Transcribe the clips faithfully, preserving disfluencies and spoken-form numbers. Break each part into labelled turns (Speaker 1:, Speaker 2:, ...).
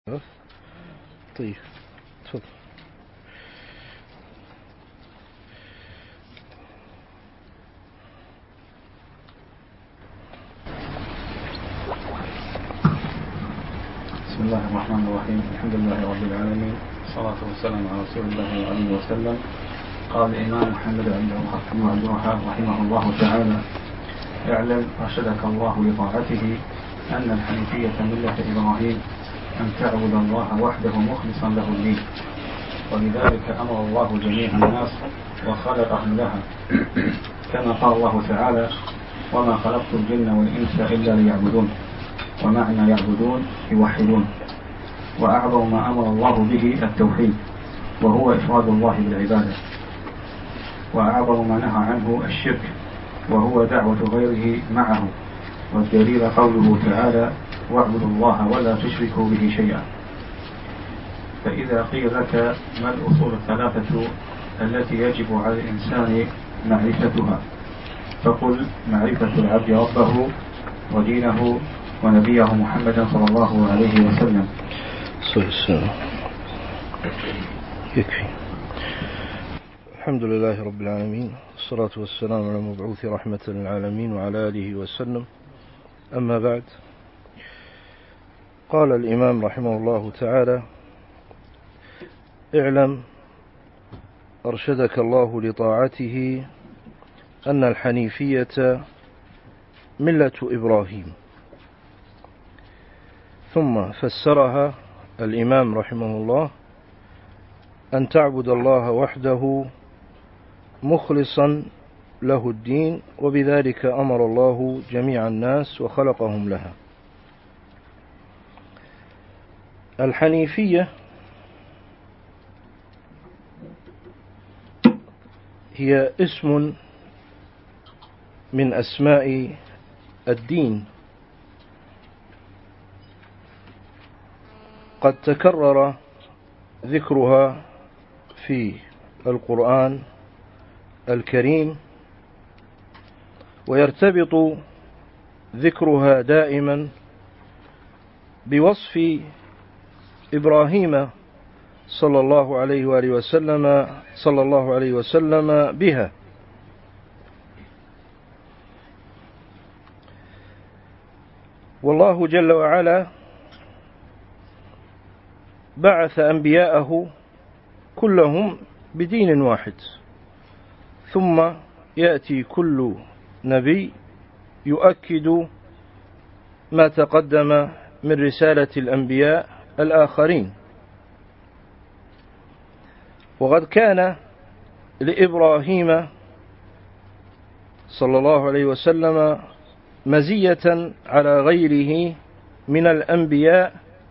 Speaker 1: طيب تفضل.
Speaker 2: بسم الله الرحمن الرحيم. الحمد لله رب العالمين، والصلاة والسلام على رسول الله عليه وسلم. قال الإمام محمد بن عبد الوهاب رحمه الله تعالى: اعلم أرشدك الله لطاعته أن الحنيفية ملة إبراهيم، أن تعبد الله وحده مخلصا له الدين، ولذلك أمر الله جميع الناس وخلقهم لها، كما قال الله تعالى: وما خلقت الجن والإنس إلا ليعبدون. ومعنى يعبدون يوحدون. وأعظم ما أمر الله به التوحيد، وهو إفراد الله بالعبادة. وأعظم ما نهى عنه الشرك، وهو دعوة غيره معه، والدليل قوله تعالى: واعبدوا الله ولا تشركوا به شيئا. فإذا قيل لك ما الأصول الثلاثة التي يجب على الإنسان معرفتها، فقل: معرفة العبد ربه ودينه ونبيه محمدا صلى الله عليه وسلم.
Speaker 1: يكفي. الحمد لله رب العالمين، والصلاة والسلام على المبعوث رحمة للعالمين وعلى آله وسلم. أما بعد، قال الإمام رحمه الله تعالى: اعلم أرشدك الله لطاعته أن الحنيفية ملة إبراهيم. ثم فسرها الإمام رحمه الله: أن تعبد الله وحده مخلصا له الدين، وبذلك أمر الله جميع الناس وخلقهم لها. الحنيفية هي اسم من أسماء الدين، قد تكرر ذكرها في القرآن الكريم، ويرتبط ذكرها دائما بوصف إبراهيم صلى الله عليه وآله وسلم صلى الله عليه وسلم بها. والله جل وعلا بعث أنبياءه كلهم بدين واحد، ثم يأتي كل نبي يؤكد ما تقدم من رسالة الأنبياء الآخرين. وقد كان لإبراهيم صلى الله عليه وسلم مزية على غيره من الأنبياء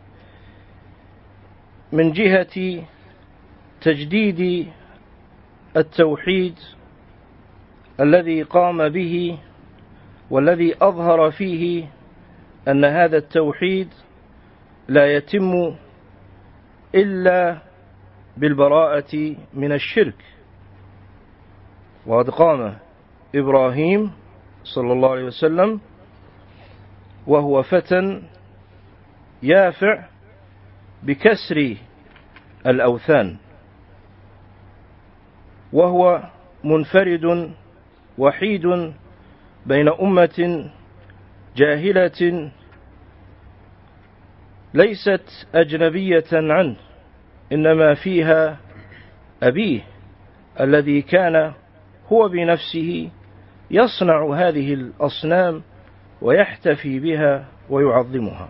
Speaker 1: من جهة تجديد التوحيد الذي قام به، والذي أظهر فيه أن هذا التوحيد لا يتم إلا بالبراءة من الشرك. وقد قام إبراهيم صلى الله عليه وسلم وهو فتى يافع بكسر الأوثان، وهو منفرد وحيد بين أمة جاهلة ليست أجنبية عنه، إنما فيها أبيه الذي كان هو بنفسه يصنع هذه الأصنام ويحتفي بها ويعظمها.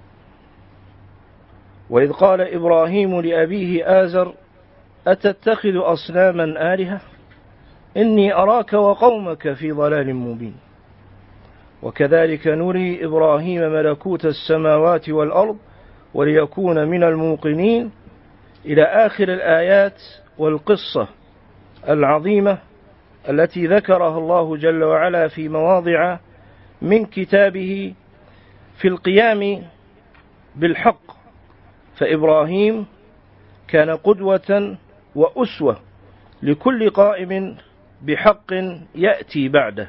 Speaker 1: وإذ قال إبراهيم لأبيه آزر: أتتخذ أصناما آلهة إني أراك وقومك في ضلال مبين. وكذلك نري إبراهيم ملكوت السماوات والأرض وليكون من الموقنين، إلى آخر الآيات والقصة العظيمة التي ذكرها الله جل وعلا في مواضع من كتابه في القيام بالحق. فإبراهيم كان قدوة وأسوة لكل قائم بحق يأتي بعده،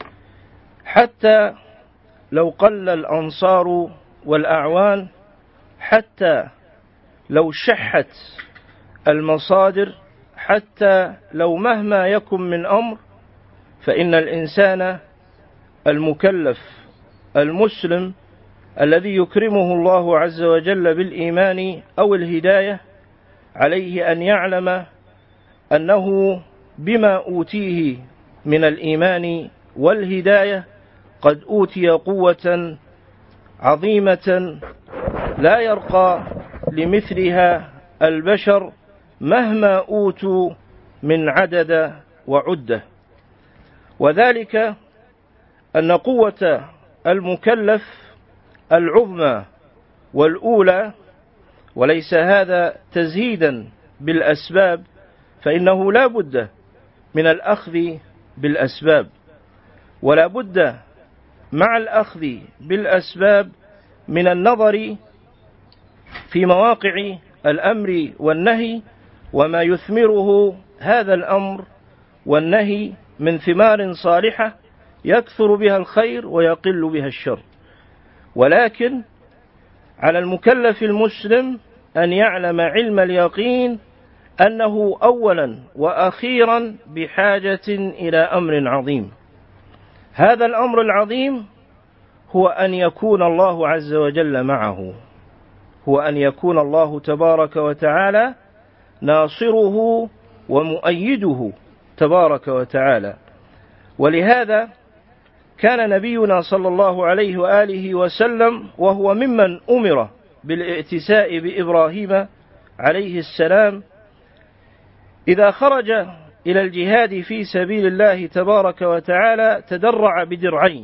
Speaker 1: حتى لو قل الأنصار والأعوان حتى لو شحت المصادر، حتى لو مهما يكن من أمر، فإن الإنسان المكلف المسلم الذي يكرمه الله عز وجل بالإيمان أو الهداية عليه أن يعلم أنه بما أوتيه من الإيمان والهداية قد أوتي قوة عظيمة لا يرقى لمثلها البشر مهما أوتوا من عدد وعدة. وذلك أن قوة المكلف العظمى والأولى، وليس هذا تزهيدا بالأسباب، فإنه لا بد من الأخذ بالأسباب، ولا بد مع الأخذ بالأسباب من النظر في مواقع الأمر والنهي وما يثمره هذا الأمر والنهي من ثمار صالحة يكثر بها الخير ويقل بها الشر. ولكن على المكلف المسلم أن يعلم علم اليقين أنه أولا وأخيرا بحاجة إلى أمر عظيم. هذا الأمر العظيم هو أن يكون الله عز وجل معه، هو أن يكون الله تبارك وتعالى ناصره ومؤيده تبارك وتعالى. ولهذا كان نبينا صلى الله عليه وآله وسلم وهو ممن أمر بالائتساء بإبراهيم عليه السلام إذا خرج إلى الجهاد في سبيل الله تبارك وتعالى تدرع بدرعين،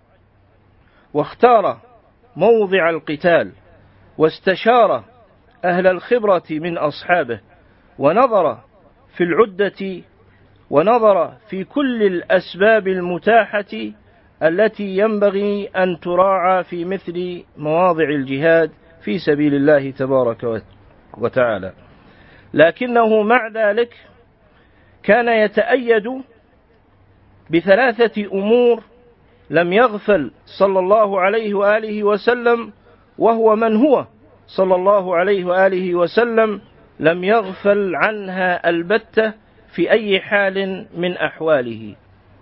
Speaker 1: واختار موضع القتال، واستشار أهل الخبرة من أصحابه، ونظر في العدة، ونظر في كل الأسباب المتاحة التي ينبغي أن تراعى في مثل مواضع الجهاد في سبيل الله تبارك وتعالى. لكنه مع ذلك كان يتأيد بثلاثة أمور لم يغفل صلى الله عليه وآله وسلم، وهو من هو صلى الله عليه وآله وسلم لم يغفل عنها البتة في أي حال من أحواله.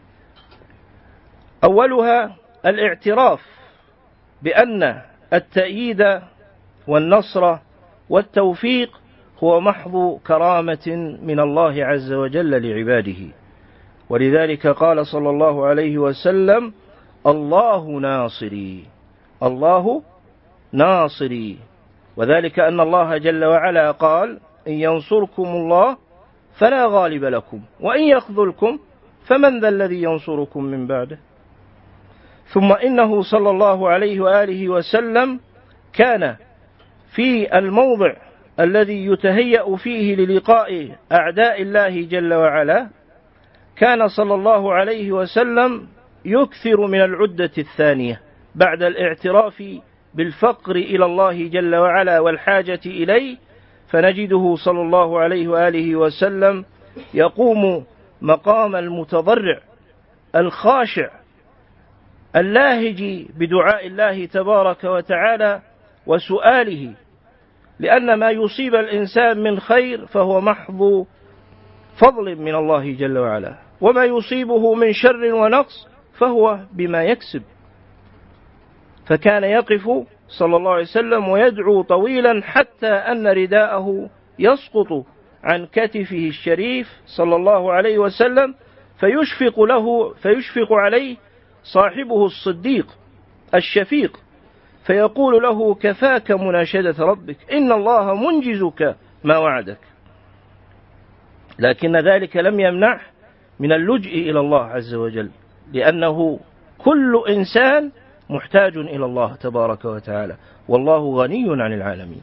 Speaker 1: أولها الاعتراف بأن التأييد والنصر والتوفيق هو محض كرامة من الله عز وجل لعباده. ولذلك قال صلى الله عليه وسلم: الله ناصري، الله ناصري. وذلك أن الله جل وعلا قال: إن ينصركم الله فلا غالب لكم وإن يخذلكم فمن ذا الذي ينصركم من بعده. ثم إنه صلى الله عليه وآله وسلم كان في الموضع الذي يتهيأ فيه للقاء أعداء الله جل وعلا كان صلى الله عليه وسلم يكثر من العدة الثانية بعد الاعتراف بالفقر إلى الله جل وعلا والحاجة إليه، فنجده صلى الله عليه وآله وسلم يقوم مقام المتضرع الخاشع اللاهج بدعاء الله تبارك وتعالى وسؤاله، لأن ما يصيب الإنسان من خير فهو محض فضل من الله جل وعلا، وما يصيبه من شر ونقص فهو بما يكسب. فكان يقف صلى الله عليه وسلم ويدعو طويلا حتى أن رداءه يسقط عن كتفه الشريف صلى الله عليه وسلم، فيشفق له فيشفق عليه صاحبه الصديق الشفيق فيقول له: كفاك مناشدة ربك، إن الله منجزك ما وعدك. لكن ذلك لم يمنع من اللجئ إلى الله عز وجل، لأنه كل إنسان محتاج إلى الله تبارك وتعالى، والله غني عن العالمين.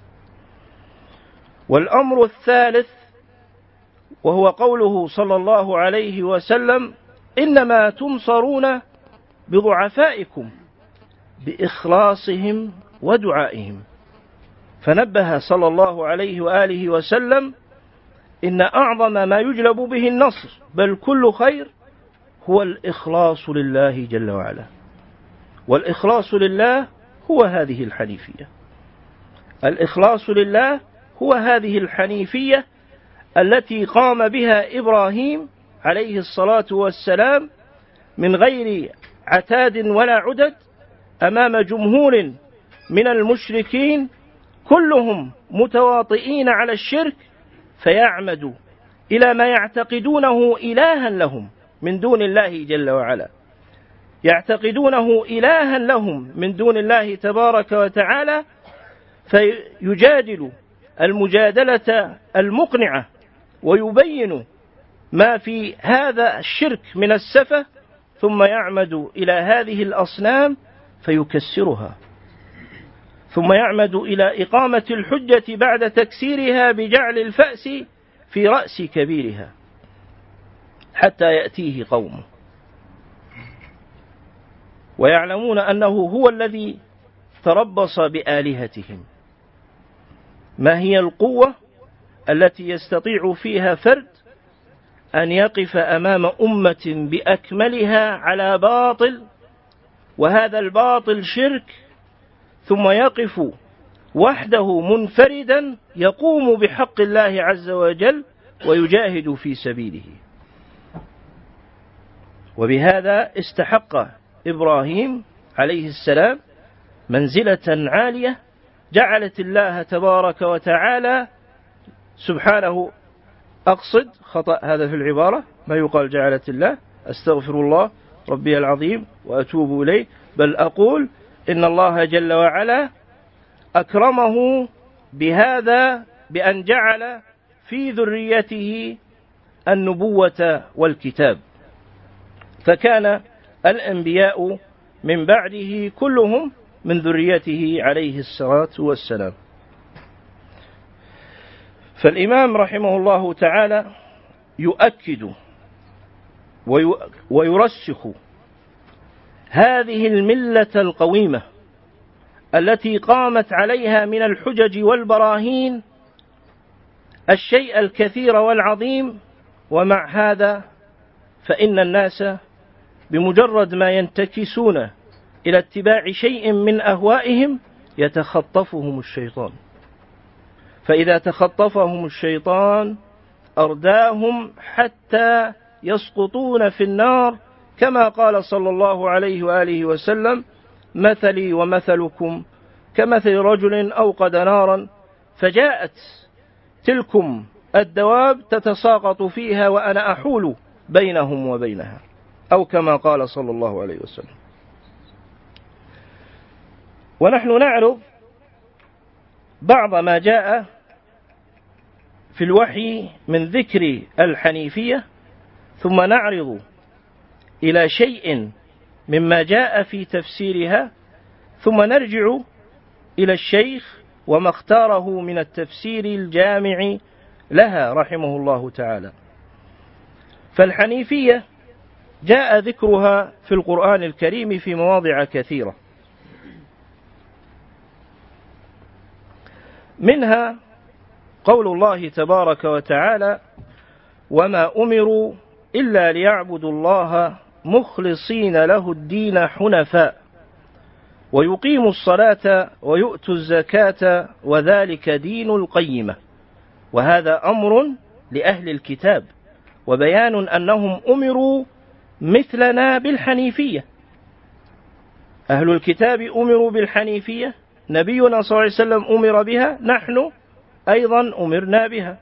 Speaker 1: والأمر الثالث وهو قوله صلى الله عليه وسلم: إنما تنصرون بضعفائكم بإخلاصهم ودعائهم. فنبه صلى الله عليه وآله وسلم إن أعظم ما يجلب به النصر بل كل خير هو الإخلاص لله جل وعلا، والإخلاص لله هو هذه الحنيفية. الإخلاص لله هو هذه الحنيفية التي قام بها إبراهيم عليه الصلاة والسلام من غير عتاد ولا عدد أمام جمهور من المشركين كلهم متواطئين على الشرك، فيعمدوا إلى ما يعتقدونه إلها لهم من دون الله جل وعلا، يعتقدونه إلها لهم من دون الله تبارك وتعالى، فيجادل المجادلة المقنعة ويبين ما في هذا الشرك من السفة، ثم يعمد إلى هذه الأصنام فيكسرها، ثم يعمد إلى إقامة الحجة بعد تكسيرها بجعل الفأس في رأس كبيرها حتى يأتيه قومه ويعلمون أنه هو الذي تربص بآلهتهم. ما هي القوة التي يستطيع فيها فرد أن يقف أمام أمة بأكملها على باطل، وهذا الباطل شرك، ثم يقف وحده منفردا يقوم بحق الله عز وجل ويجاهد في سبيله؟ وبهذا استحق إبراهيم عليه السلام منزلة عالية جعلت الله تبارك وتعالى سبحانه، أقصد خطأ هذا في العبارة، ما يقال جعلت الله، أستغفر الله ربي العظيم وأتوب إليه، بل أقول إن الله جل وعلا أكرمه بهذا بأن جعل في ذريته النبوة والكتاب، فكان الأنبياء من بعده كلهم من ذريته عليه الصلاة والسلام. فالإمام رحمه الله تعالى يؤكد ويرسخ هذه الملة القويمة التي قامت عليها من الحجج والبراهين الشيء الكثير والعظيم، ومع هذا فإن الناس بمجرد ما ينتكسون إلى اتباع شيء من أهوائهم يتخطفهم الشيطان، فإذا تخطفهم الشيطان أرداهم حتى يسقطون في النار، كما قال صلى الله عليه وآله وسلم: مثلي ومثلكم كمثل رجل أوقد نارا فجاءت تلكم الدواب تتساقط فيها وأنا أحول بينهم وبينها، أو كما قال صلى الله عليه وسلم. ونحن نعرض بعض ما جاء في الوحي من ذكر الحنيفية، ثم نعرض إلى شيء مما جاء في تفسيرها، ثم نرجع إلى الشيخ وما اختاره من التفسير الجامع لها رحمه الله تعالى. فالحنيفية جاء ذكرها في القرآن الكريم في مواضع كثيرة، منها قول الله تبارك وتعالى: وما أمروا إلا ليعبدوا الله مخلصين له الدين حنفاء ويقيموا الصلاة ويؤتوا الزكاة وذلك دين القيمة. وهذا أمر لأهل الكتاب وبيان أنهم أمروا مثلنا بالحنيفية. أهل الكتاب أمروا بالحنيفية، نبينا صلى الله عليه وسلم أمر بها، نحن أيضا أمرنا بها.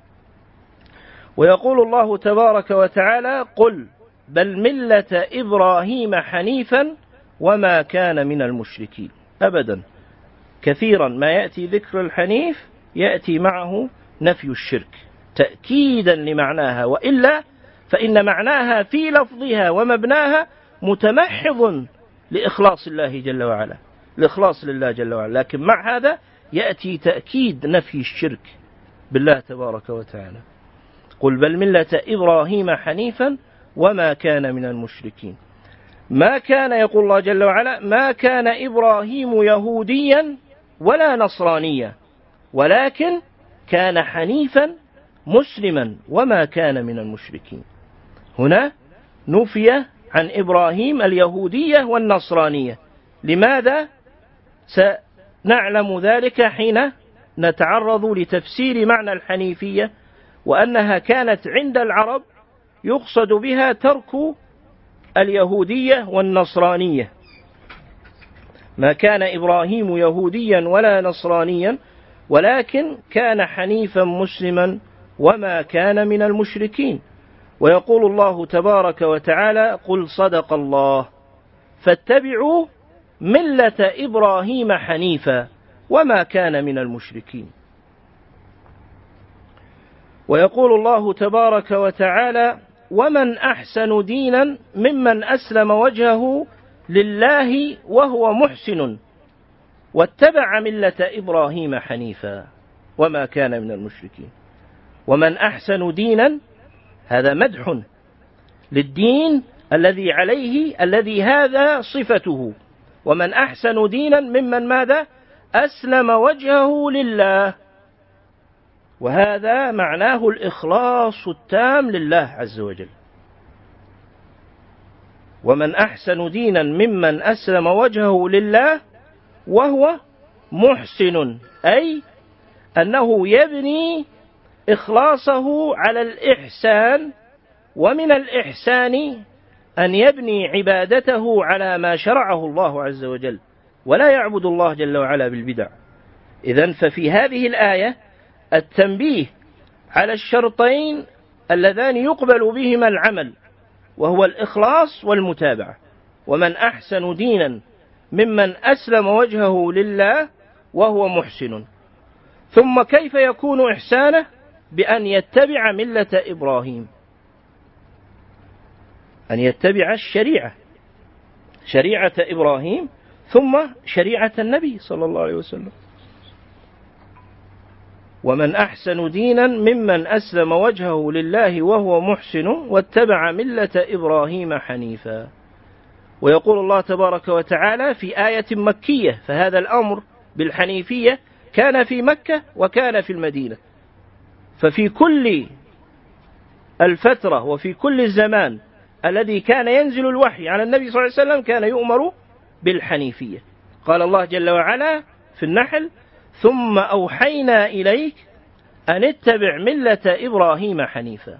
Speaker 1: ويقول الله تبارك وتعالى: قل بل ملة إبراهيم حنيفا وما كان من المشركين. أبدا، كثيرا ما يأتي ذكر الحنيف يأتي معه نفي الشرك تأكيدا لمعناها، وإلا فإن معناها في لفظها ومبناها متمحض لإخلاص الله جل وعلا، الإخلاص لله جل وعلا، لكن مع هذا يأتي تأكيد نفي الشرك بالله تبارك وتعالى. قل بل ملة إبراهيم حنيفا وما كان من المشركين. ما كان، يقول الله جل وعلا: ما كان إبراهيم يهوديا ولا نصرانيا ولكن كان حنيفا مسلما وما كان من المشركين. هنا نفي عن إبراهيم اليهودية والنصرانية. لماذا؟ نعلم ذلك حين نتعرض لتفسير معنى الحنيفية، وأنها كانت عند العرب يقصد بها ترك اليهودية والنصرانية. ما كان إبراهيم يهوديا ولا نصرانيا، ولكن كان حنيفا مسلما وما كان من المشركين. ويقول الله تبارك وتعالى: قل صدق الله فاتبعوا ملة إبراهيم حنيفا وما كان من المشركين. ويقول الله تبارك وتعالى: ومن أحسن دينا ممن أسلم وجهه لله وهو محسن واتبع ملة إبراهيم حنيفا وما كان من المشركين. ومن أحسن دينا، هذا مدح للدين الذي عليه الذي هذا صفته. ومن أحسن دينا ممن ماذا؟ أسلم وجهه لله، وهذا معناه الإخلاص التام لله عز وجل. ومن أحسن دينا ممن أسلم وجهه لله وهو محسن، أي أنه يبني إخلاصه على الإحسان، ومن الإحسان أن يبني عبادته على ما شرعه الله عز وجل، ولا يعبد الله جل وعلا بالبدع. إذن ففي هذه الآية التنبيه على الشرطين اللذان يقبل بهما العمل، وهو الإخلاص والمتابعة. ومن أحسن دينا ممن أسلم وجهه لله وهو محسن. ثم كيف يكون إحسانه؟ بأن يتبع ملة إبراهيم، أن يتبع الشريعة، شريعة إبراهيم ثم شريعة النبي صلى الله عليه وسلم. ومن أحسن دينا ممن أسلم وجهه لله وهو محسن واتبع ملة إبراهيم حنيفا. ويقول الله تبارك وتعالى في آية مكية، فهذا الأمر بالحنيفية كان في مكة وكان في المدينة، ففي كل الفترة وفي كل الزمان الذي كان ينزل الوحي على النبي صلى الله عليه وسلم كان يؤمر بالحنيفية. قال الله جل وعلا في النحل: ثم أوحينا إليك أن اتبع ملة إبراهيم حنيفا.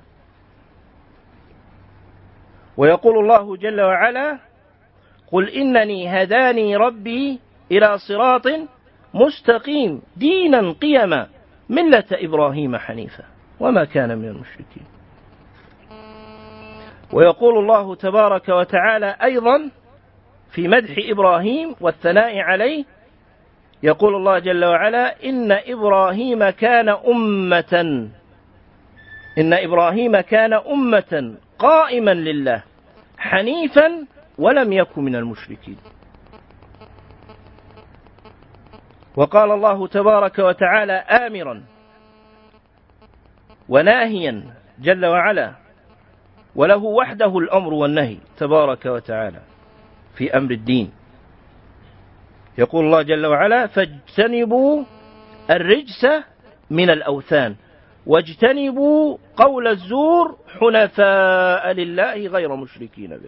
Speaker 1: ويقول الله جل وعلا: قل إنني هداني ربي إلى صراط مستقيم دينا قيما ملة إبراهيم حنيفا وما كان من المشركين. ويقول الله تبارك وتعالى أيضا في مدح إبراهيم والثناء عليه، يقول الله جل وعلا: إن إبراهيم كان أمة إن إبراهيم كان أمة قائما لله حنيفا ولم يكن من المشركين. وقال الله تبارك وتعالى آمرا وناهيا جل وعلا، وله وحده الأمر والنهي تبارك وتعالى في أمر الدين. يقول الله جل وعلا: فاجتنبوا الرجس من الأوثان واجتنبوا قول الزور حنفاء لله غير مشركين به.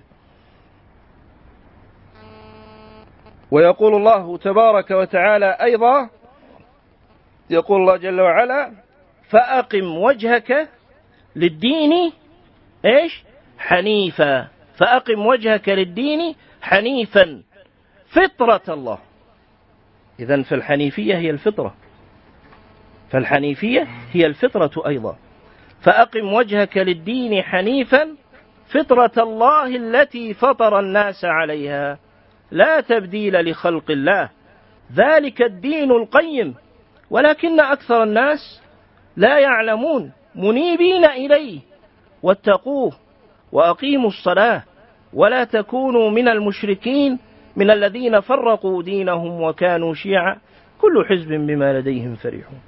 Speaker 1: ويقول الله تبارك وتعالى أيضا، يقول الله جل وعلا: فأقم وجهك للدين إيش؟ حنيفا. فأقم وجهك للدين حنيفا فطرة الله. إذن فالحنيفية هي الفطرة، فالحنيفية هي الفطرة أيضا. فأقم وجهك للدين حنيفا فطرة الله التي فطر الناس عليها لا تبديل لخلق الله ذلك الدين القيم ولكن أكثر الناس لا يعلمون. منيبين إليه واتقوه وأقيموا الصلاة ولا تكونوا من المشركين من الذين فرقوا دينهم وكانوا شيعا كل حزب بما لديهم فرحون.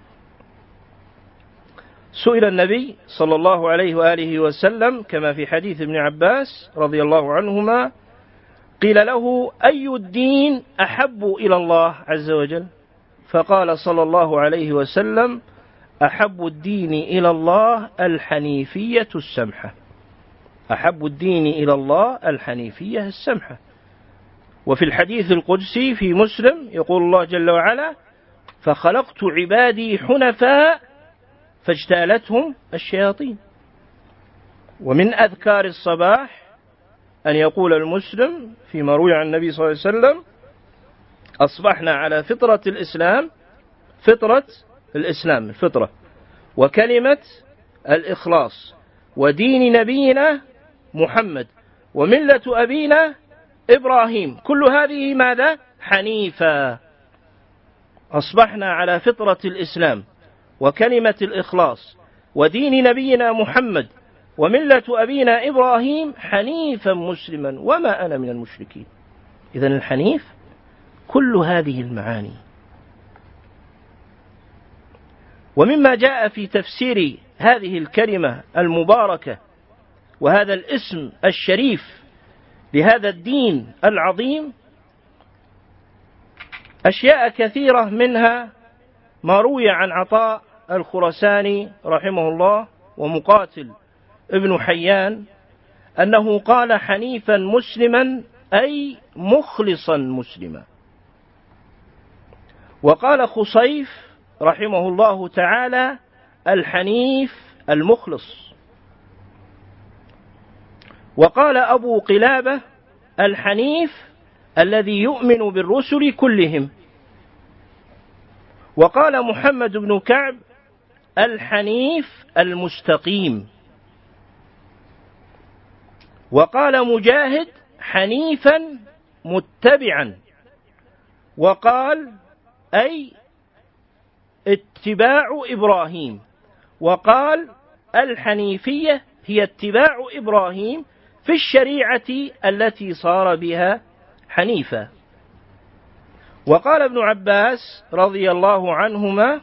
Speaker 1: سئل النبي صلى الله عليه وآله وسلم كما في حديث ابن عباس رضي الله عنهما، قيل له: أي الدين أحب إلى الله عز وجل؟ فقال صلى الله عليه وسلم: أحب الدين إلى الله الحنيفية السمحة. أحب الدين إلى الله الحنيفية السمحة. وفي الحديث القدسي في مسلم يقول الله جل وعلا: فخلقت عبادي حنفاء فاجتالتهم الشياطين. ومن أذكار الصباح أن يقول المسلم فيما روي عن النبي صلى الله عليه وسلم: أصبحنا على فطرة الإسلام، فطرة الإسلام الفطرة، وكلمة الإخلاص، ودين نبينا محمد، وملة أبينا إبراهيم، كل هذه ماذا؟ حنيفا. أصبحنا على فطرة الإسلام وكلمة الإخلاص ودين نبينا محمد وملة أبينا إبراهيم حنيفا مسلما وما أنا من المشركين. إذن الحنيف كل هذه المعاني. ومما جاء في تفسير هذه الكلمة المباركة وهذا الاسم الشريف لهذا الدين العظيم أشياء كثيرة، منها ما روي عن عطاء الخرساني رحمه الله ومقاتل ابن حيان أنه قال: حنيفا مسلما أي مخلصا مسلما. وقال خصيف رحمه الله تعالى: الحنيف المخلص. وقال أبو قلابة: الحنيف الذي يؤمن بالرسل كلهم. وقال محمد بن كعب: الحنيف المستقيم. وقال مجاهد: حنيفا متبعا. وقال: أي اتباع إبراهيم. وقال: الحنيفية هي اتباع إبراهيم في الشريعة التي صار بها حنيفا. وقال ابن عباس رضي الله عنهما: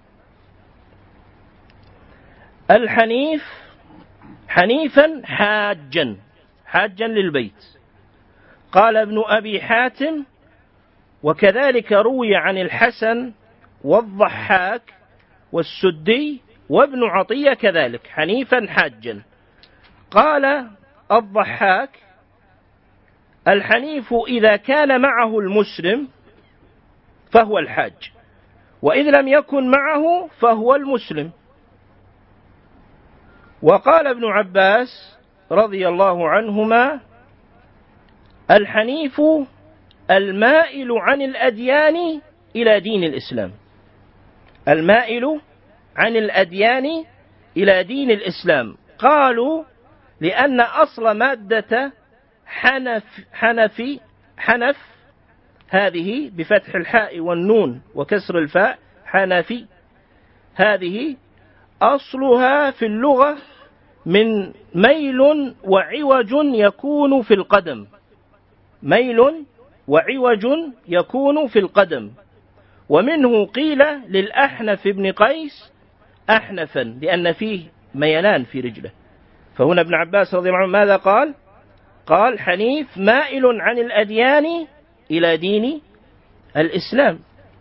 Speaker 1: الحنيف حنيفا حاجا، حاجا للبيت. قال ابن أبي حاتم: وكذلك روي عن الحسن والضحاك والسدي وابن عطية كذلك حنيفا حاجا. قال الضحاك: الحنيف إذا كان معه المسلم فهو الحاج، وإذ لم يكن معه فهو المسلم. وقال ابن عباس رضي الله عنهما: الحنيف المائل عن الأديان إلى دين الإسلام. المائل عن الأديان إلى دين الإسلام. قالوا: لأن أصل مادة حنف حنفي حنف هذه بفتح الحاء والنون وكسر الفاء، حنفي هذه أصلها في اللغة من ميل وعوج يكون في القدم، ميل وعوج يكون في القدم. ومنه قيل للأحنف بن قيس أحنفا لأن فيه ميلان في رجله. فهنا ابن عباس رضي الله عنه ماذا قال؟ قال: حنيف مائل عن الأديان إلى دين الإسلام.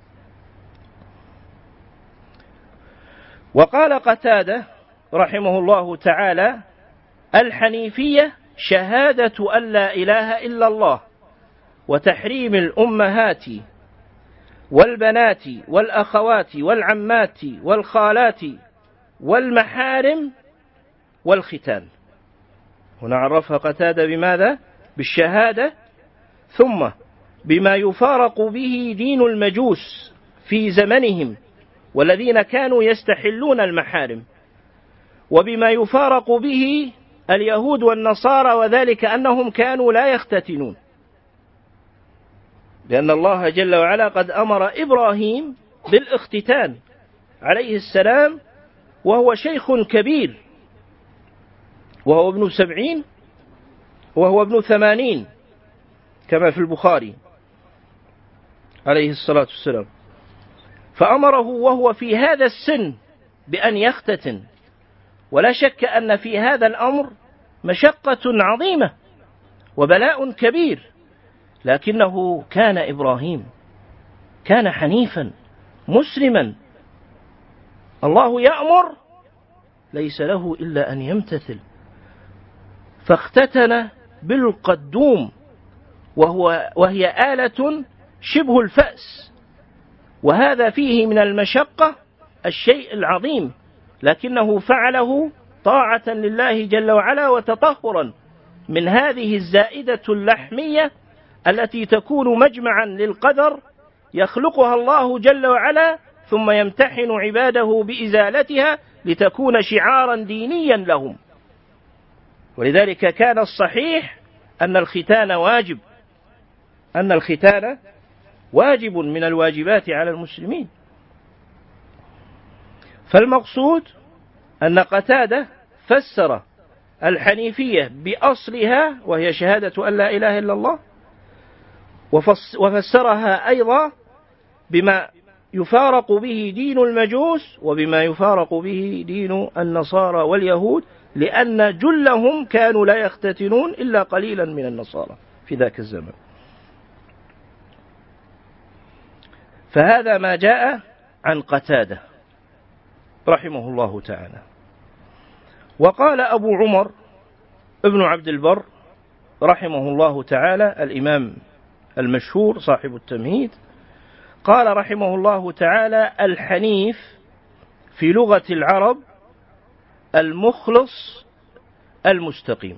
Speaker 1: وقال قتادة رحمه الله تعالى: الحنيفية شهادة أن لا إله إلا الله، وتحريم الأمهات والبنات والأخوات والعمات والخالات والمحارم والختان. هنا عرفها قتادة بماذا؟ بالشهادة، ثم بما يفارق به دين المجوس في زمنهم والذين كانوا يستحلون المحارم، وبما يفارق به اليهود والنصارى، وذلك أنهم كانوا لا يختتنون، لأن الله جل وعلا قد أمر إبراهيم بالاختتان عليه السلام وهو شيخ كبير، وهو ابن سبعين وهو ابن ثمانين كما في البخاري عليه الصلاة والسلام، فأمره وهو في هذا السن بأن يختتن. ولا شك أن في هذا الأمر مشقة عظيمة وبلاء كبير، لكنه كان إبراهيم كان حنيفا مسلما. الله يأمر ليس له إلا أن يمتثل، فاختتن بالقدوم وهو وهي آلة شبه الفأس، وهذا فيه من المشقة الشيء العظيم، لكنه فعله طاعة لله جل وعلا وتطهرا من هذه الزائدة اللحمية التي تكون مجمعا للقدر يخلقها الله جل وعلا ثم يمتحن عباده بإزالتها لتكون شعارا دينيا لهم. ولذلك كان الصحيح أن الختان واجب، أن الختان واجب من الواجبات على المسلمين. فالمقصود أن قتادة فسر الحنيفية بأصلها وهي شهادة أن لا إله إلا الله، وفسرها أيضا بما يفارق به دين المجوس وبما يفارق به دين النصارى واليهود، لأن جلهم كانوا لا يختتنون إلا قليلا من النصارى في ذاك الزمن. فهذا ما جاء عن قتادة رحمه الله تعالى. وقال أبو عمر ابن عبد البر رحمه الله تعالى، الإمام المشهور صاحب التمهيد، قال رحمه الله تعالى: الحنيف في لغة العرب المخلص المستقيم.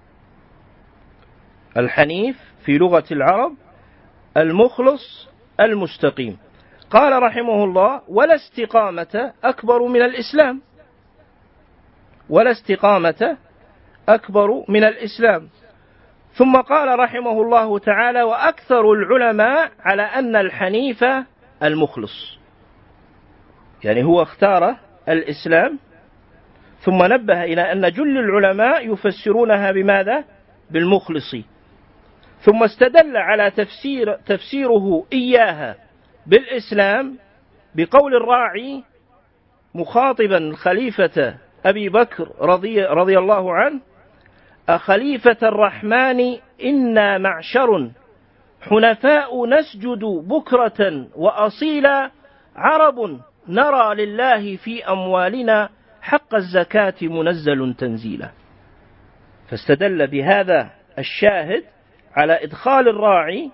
Speaker 1: الحنيف في لغة العرب المخلص المستقيم. قال رحمه الله: ولا استقامة أكبر من الإسلام، ولا استقامة أكبر من الإسلام. ثم قال رحمه الله تعالى: وأكثر العلماء على أن الحنيف المخلص، يعني هو اختار الإسلام ثم نبه إلى أن جل العلماء يفسرونها بماذا؟ بالمخلص. ثم استدل على تفسير تفسيره إياها بالإسلام بقول الراعي مخاطبا خليفة أبي بكر رضي, رضي الله عنه: أخليفة الرحمن إنا معشر حنفاء نسجد بكرة وأصيلا عرب نرى لله في أموالنا حق الزكاة منزل تنزيلا. فاستدل بهذا الشاهد على إدخال الراعي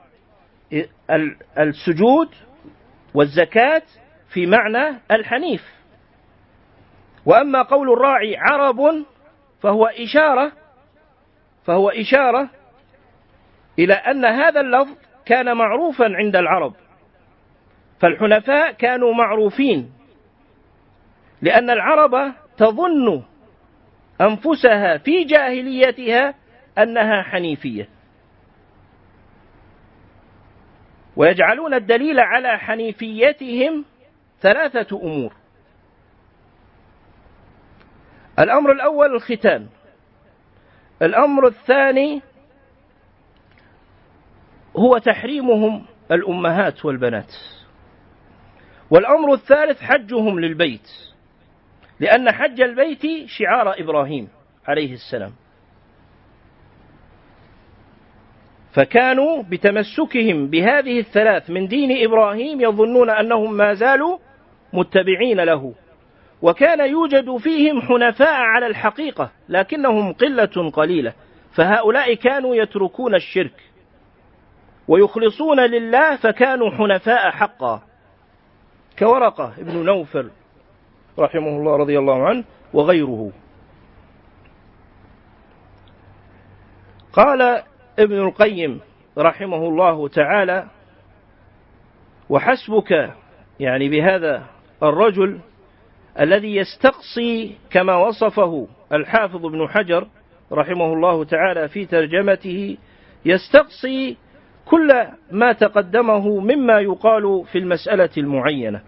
Speaker 1: السجود والزكاة في معنى الحنيف. وأما قول الراعي عرب فهو إشارة فهو إشارة إلى أن هذا اللفظ كان معروفا عند العرب، فالحنفاء كانوا معروفين، لأن العرب تظن أنفسها في جاهليتها أنها حنيفية، ويجعلون الدليل على حنيفيتهم ثلاثة أمور. الأمر الأول الختان، الأمر الثاني هو تحريمهم الأمهات والبنات، والأمر الثالث حجهم للبيت، لأن حج البيت شعار إبراهيم عليه السلام. فكانوا بتمسكهم بهذه الثلاث من دين إبراهيم يظنون أنهم ما زالوا متبعين له، وكان يوجد فيهم حنفاء على الحقيقة لكنهم قلة قليلة، فهؤلاء كانوا يتركون الشرك ويخلصون لله، فكانوا حنفاء حقا، كورقة ابن نوفل رحمه الله رضي الله عنه وغيره. قال ابن القيم رحمه الله تعالى: وحسبك، يعني بهذا الرجل الذي يستقصي كما وصفه الحافظ ابن حجر رحمه الله تعالى في ترجمته، يستقصي كل ما تقدمه مما يقال في المسألة المعينة.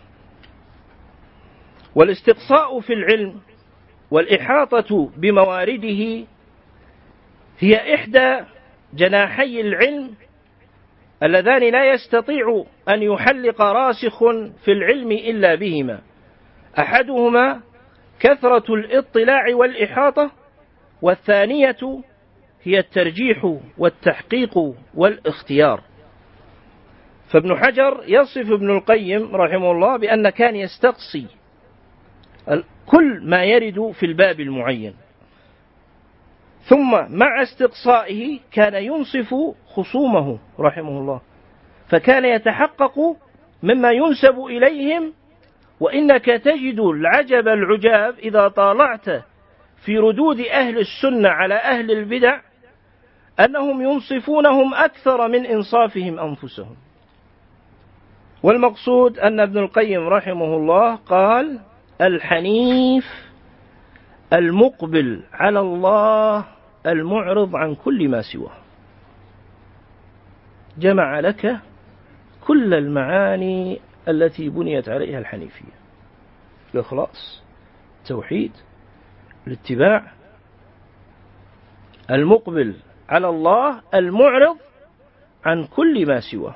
Speaker 1: والاستقصاء في العلم والإحاطة بموارده هي إحدى جناحي العلم اللذان لا يستطيع أن يحلق راسخ في العلم إلا بهما. أحدهما كثرة الاطلاع والإحاطة، والثانية هي الترجيح والتحقيق والاختيار. فابن حجر يصف ابن القيم رحمه الله بأن كان يستقصي كل ما يرد في الباب المعين. ثم مع استقصائه كان ينصف خصومه رحمه الله، فكان يتحقق مما ينسب إليهم. وإنك تجد العجب العجاب إذا طالعت في ردود أهل السنة على أهل البدع أنهم ينصفونهم أكثر من إنصافهم أنفسهم. والمقصود أن ابن القيم رحمه الله قال: الحنيف المقبل على الله المعرض عن كل ما سواه. جمع لك كل المعاني التي بنيت عليها الحنيفية: الإخلاص، التوحيد، الاتباع، المقبل على الله المعرض عن كل ما سواه.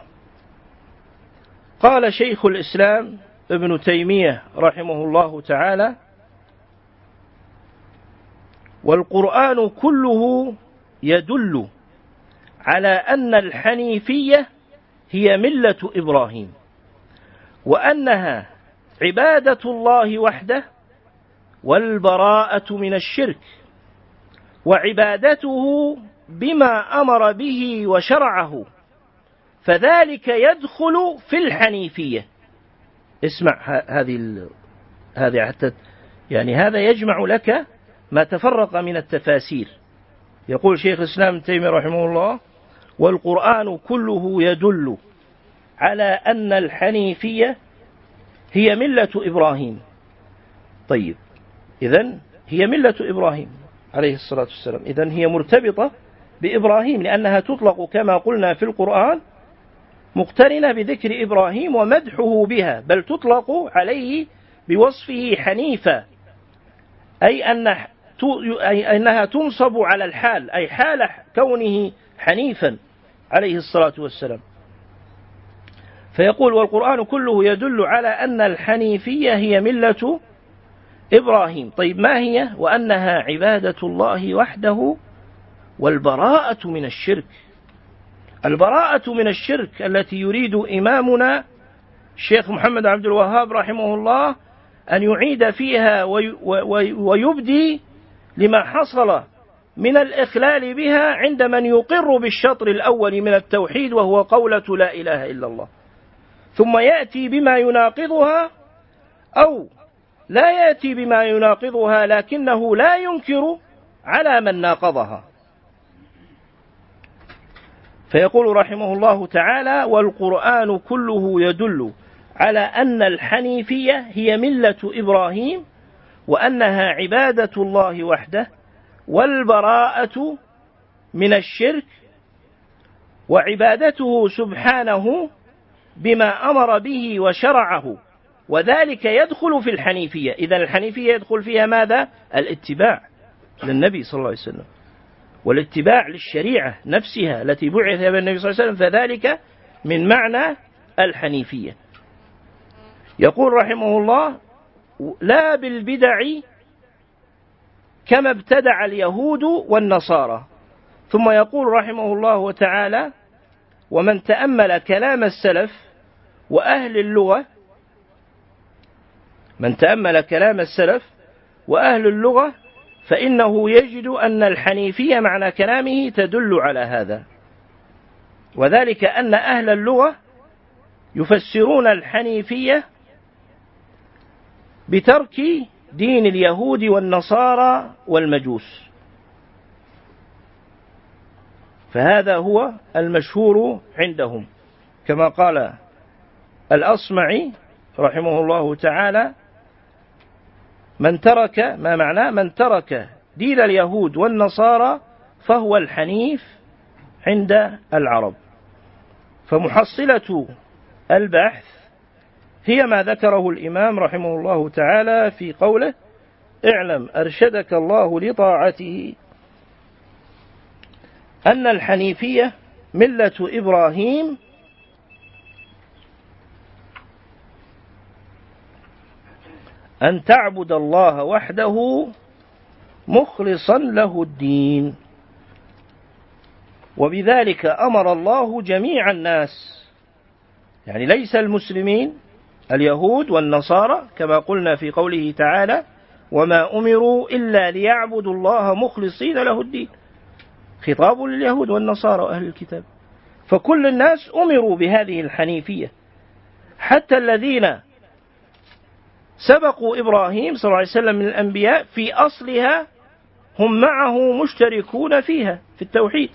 Speaker 1: قال شيخ الإسلام ابن تيمية رحمه الله تعالى: والقرآن كله يدل على أن الحنيفية هي ملة إبراهيم، وأنها عبادة الله وحده والبراءة من الشرك، وعبادته بما أمر به وشرعه، فذلك يدخل في الحنيفية. اسمع هذه هذه حتى يعني هذا يجمع لك ما تفرق من التفاسير. يقول شيخ الإسلام تيمية رحمه الله: والقرآن كله يدل على أن الحنيفية هي ملة إبراهيم. طيب، إذن هي ملة إبراهيم عليه الصلاة والسلام، إذن هي مرتبطة بإبراهيم، لأنها تطلق كما قلنا في القرآن مقترنة بذكر إبراهيم ومدحه بها، بل تطلق عليه بوصفه حنيفا، أي, أن أي أنها تنصب على الحال، أي حال كونه حنيفا عليه الصلاة والسلام. فيقول: والقرآن كله يدل على أن الحنيفية هي ملة إبراهيم. طيب، ما هي؟ وأنها عبادة الله وحده والبراءة من الشرك. البراءة من الشرك التي يريد إمامنا الشيخ محمد عبد الوهاب رحمه الله أن يعيد فيها ويبدي لما حصل من الإخلال بها عند من يقر بالشطر الأول من التوحيد، وهو قولة لا إله إلا الله، ثم يأتي بما يناقضها، أو لا يأتي بما يناقضها لكنه لا ينكر على من ناقضها. فيقول رحمه الله تعالى: والقرآن كله يدل على أن الحنيفية هي ملة إبراهيم، وأنها عبادة الله وحده والبراءة من الشرك، وعبادته سبحانه بما أمر به وشرعه، وذلك يدخل في الحنيفية. إذن الحنيفية يدخل فيها ماذا؟ الاتباع للنبي صلى الله عليه وسلم، والاتباع للشريعة نفسها التي بعث بها النبي صلى الله عليه وسلم، فذلك من معنى الحنيفية. يقول رحمه الله: لا بالبدع كما ابتدع اليهود والنصارى. ثم يقول رحمه الله تعالى: ومن تأمل كلام السلف وأهل اللغة من تأمل كلام السلف وأهل اللغة فإنه يجد أن الحنيفية معنى كلامه تدل على هذا، وذلك أن أهل اللغة يفسرون الحنيفية بترك دين اليهود والنصارى والمجوس، فهذا هو المشهور عندهم، كما قال الأصمعي رحمه الله تعالى: من ترك ما معناه من ترك دين اليهود والنصارى فهو الحنيف عند العرب. فمحصلة البحث هي ما ذكره الإمام رحمه الله تعالى في قوله: اعلم أرشدك الله لطاعته أن الحنيفية ملة إبراهيم أن تعبد الله وحده مخلصا له الدين، وبذلك أمر الله جميع الناس، يعني ليس المسلمين، اليهود والنصارى، كما قلنا في قوله تعالى: وما أمروا إلا ليعبدوا الله مخلصين له الدين. خطاب لليهود والنصارى وأهل الكتاب. فكل الناس أمروا بهذه الحنيفية، حتى الذين سبقوا إبراهيم صلى الله عليه وسلم من الأنبياء في أصلها هم معه مشتركون فيها في التوحيد.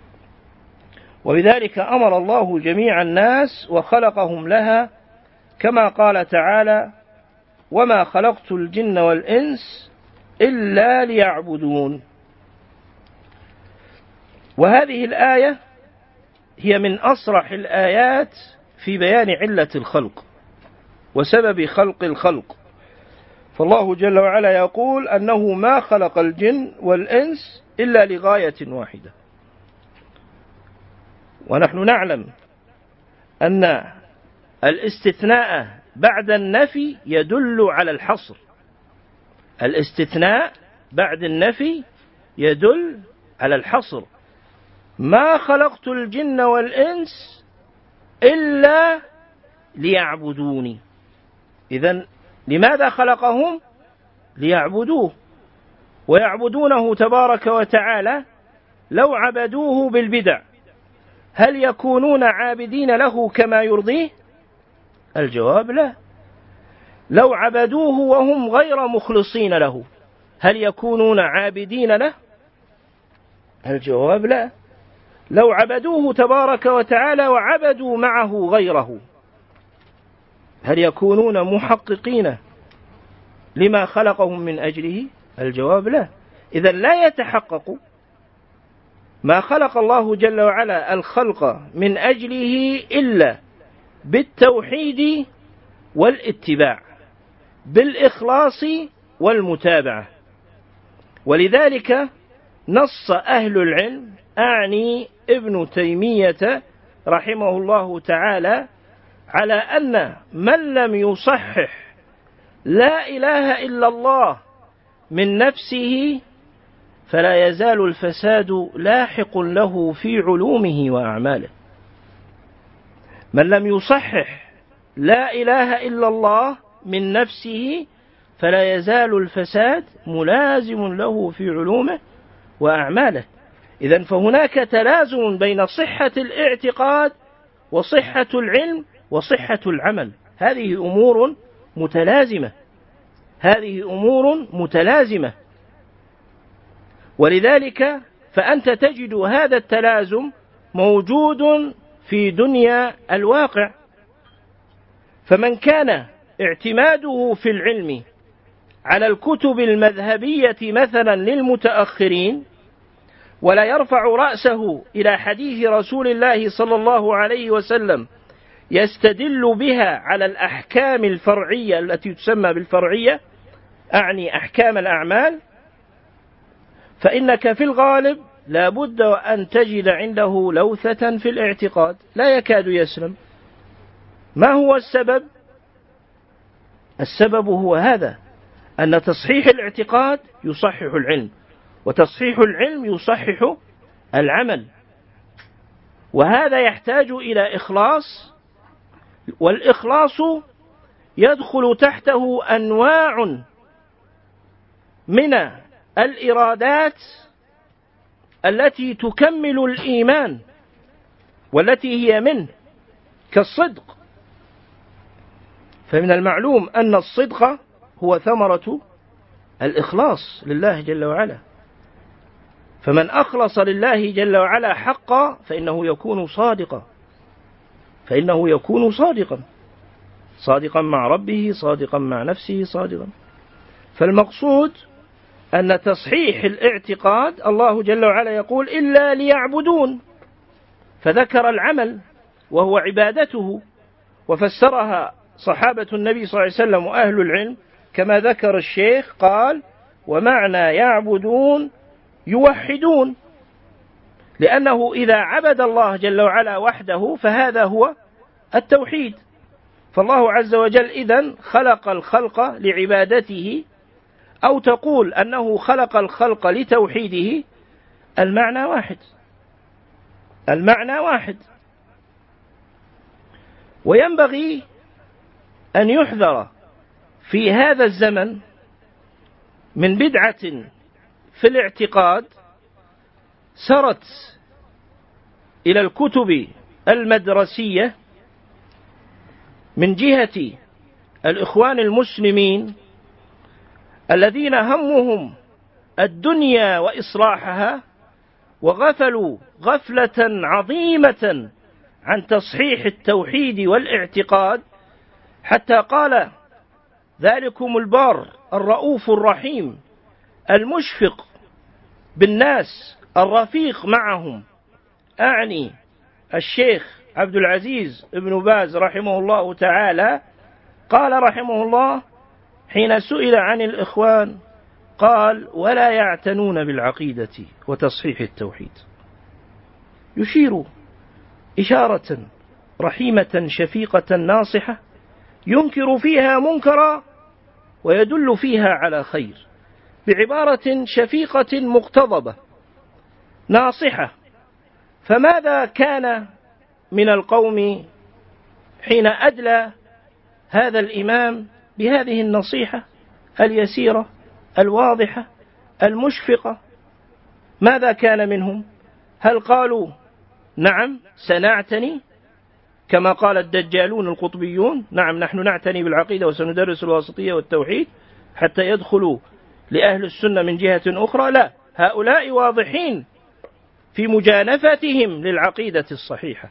Speaker 1: وبذلك أمر الله جميع الناس وخلقهم لها، كما قال تعالى: وما خلقت الجن والإنس إلا ليعبدون. وهذه الآية هي من أصرح الآيات في بيان علة الخلق وسبب خلق الخلق. فالله جل وعلا يقول أنه ما خلق الجن والإنس إلا لغاية واحدة. ونحن نعلم أن الاستثناء بعد النفي يدل على الحصر. الاستثناء بعد النفي يدل على الحصر. ما خلقت الجن والإنس إلا ليعبدوني. إذن لماذا خلقهم؟ ليعبدوه، ويعبدونه تبارك وتعالى. لو عبدوه بالبدع هل يكونون عابدين له كما يرضيه؟ الجواب لا. لو عبدوه وهم غير مخلصين له هل يكونون عابدين له؟ الجواب لا. لو عبدوه تبارك وتعالى وعبدوا معه غيره هل يكونون محققين لما خلقهم من أجله؟ الجواب لا. إذن لا يتحقق ما خلق الله جل وعلا الخلق من أجله إلا بالتوحيد والاتباع، بالإخلاص والمتابعة. ولذلك نص أهل العلم، أعني ابن تيمية رحمه الله تعالى، على أن من لم يصحح لا إله إلا الله من نفسه فلا يزال الفساد لاحق له في علومه وأعماله. من لم يصحح لا إله إلا الله من نفسه فلا يزال الفساد ملازم له في علومه وأعماله. إذن فهناك تلازم بين صحة الاعتقاد وصحة العلم وصحة العمل. هذه أمور متلازمة، هذه أمور متلازمة. ولذلك فأنت تجد هذا التلازم موجود في دنيا الواقع. فمن كان اعتماده في العلم على الكتب المذهبية مثلا للمتأخرين، ولا يرفع رأسه إلى حديث رسول الله صلى الله عليه وسلم يستدل بها على الأحكام الفرعية التي تسمى بالفرعية، أعني أحكام الأعمال، فإنك في الغالب لا بد أن تجد عنده لوثة في الاعتقاد، لا يكاد يسلم. ما هو السبب؟ السبب هو هذا، أن تصحيح الاعتقاد يصحح العلم، وتصحيح العلم يصحح العمل، وهذا يحتاج إلى إخلاص، والإخلاص يدخل تحته أنواع من الإرادات التي تكمل الإيمان والتي هي منه، كالصدق. فمن المعلوم أن الصدق هو ثمرة الإخلاص لله جل وعلا. فمن أخلص لله جل وعلا حقا فإنه يكون صادقا، فإنه يكون صادقا صادقا مع ربه، صادقا مع نفسه، صادقا. فالمقصود أن تصحيح الاعتقاد الله جل وعلا يقول إلا ليعبدون، فذكر العمل وهو عبادته، وفسرها صحابة النبي صلى الله عليه وسلم وأهل العلم كما ذكر الشيخ، قال: ومعنى يعبدون يوحدون، لأنه إذا عبد الله جل وعلا وحده فهذا هو التوحيد. فالله عز وجل إذن خلق الخلق لعبادته، أو تقول أنه خلق الخلق لتوحيده، المعنى واحد، المعنى واحد. وينبغي أن يحذر في هذا الزمن من بدعة في الاعتقاد سرت إلى الكتب المدرسية من جهة الإخوان المسلمين الذين همهم الدنيا وإصلاحها، وغفلوا غفلة عظيمة عن تصحيح التوحيد والاعتقاد، حتى قال ذلكم البار الرؤوف الرحيم المشفق بالناس الرفيق معهم، أعني الشيخ عبد العزيز بن باز رحمه الله تعالى، قال رحمه الله حين سئل عن الإخوان قال: ولا يعتنون بالعقيدة وتصحيح التوحيد. يشير إشارة رحيمة شفيقة ناصحة ينكر فيها منكرا ويدل فيها على خير، بعبارة شفيقة مقتضبة ناصحة. فماذا كان من القوم حين أدلى هذا الإمام بهذه النصيحة اليسيرة الواضحة المشفقة؟ ماذا كان منهم؟ هل قالوا نعم سنعتني كما قال الدجالون القطبيون، نعم نحن نعتني بالعقيدة وسندرس الواسطية والتوحيد حتى يدخلوا لأهل السنة من جهة أخرى؟ لا، هؤلاء واضحين في مجانفتهم للعقيدة الصحيحة،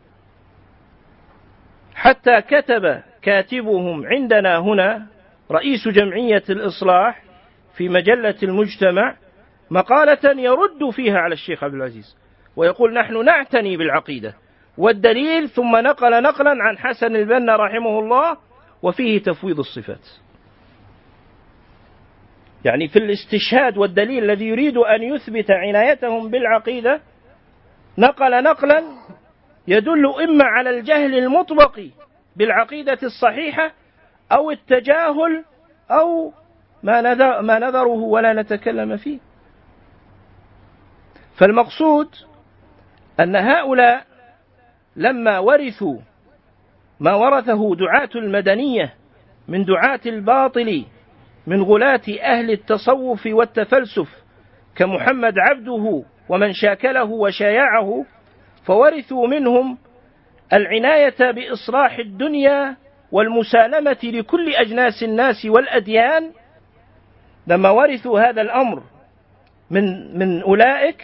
Speaker 1: حتى كتب كاتبهم عندنا هنا رئيس جمعية الإصلاح في مجلة المجتمع مقالة يرد فيها على الشيخ عبد العزيز ويقول نحن نعتني بالعقيدة والدليل، ثم نقل نقلا عن حسن البنا رحمه الله وفيه تفويض الصفات. يعني في الاستشهاد والدليل الذي يريد أن يثبت عنايتهم بالعقيدة نقل نقلا يدل إما على الجهل المطبق بالعقيدة الصحيحة أو التجاهل أو ما نذره ولا نتكلم فيه. فالمقصود أن هؤلاء لما ورثوا ما ورثه دعاة المدنية من دعاة الباطل من غلاة أهل التصوف والتفلسف كمحمد عبده ومن شاكله وشايعه، فورثوا منهم العناية بإصلاح الدنيا والمسالمة لكل أجناس الناس والأديان. لما ورثوا هذا الأمر من من أولئك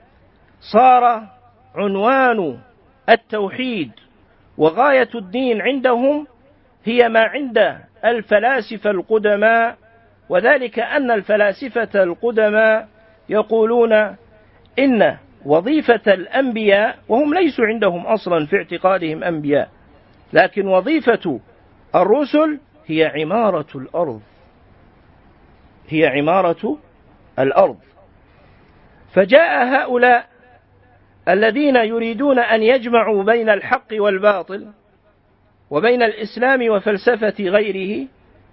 Speaker 1: صار عنوان التوحيد وغاية الدين عندهم هي ما عند الفلاسفة القدماء، وذلك أن الفلاسفة القدماء يقولون إن وظيفة الأنبياء، وهم ليسوا عندهم أصلا في اعتقادهم أنبياء، لكن وظيفة الرسل هي عمارة الأرض، هي عمارة الأرض. فجاء هؤلاء الذين يريدون أن يجمعوا بين الحق والباطل وبين الإسلام وفلسفة غيره،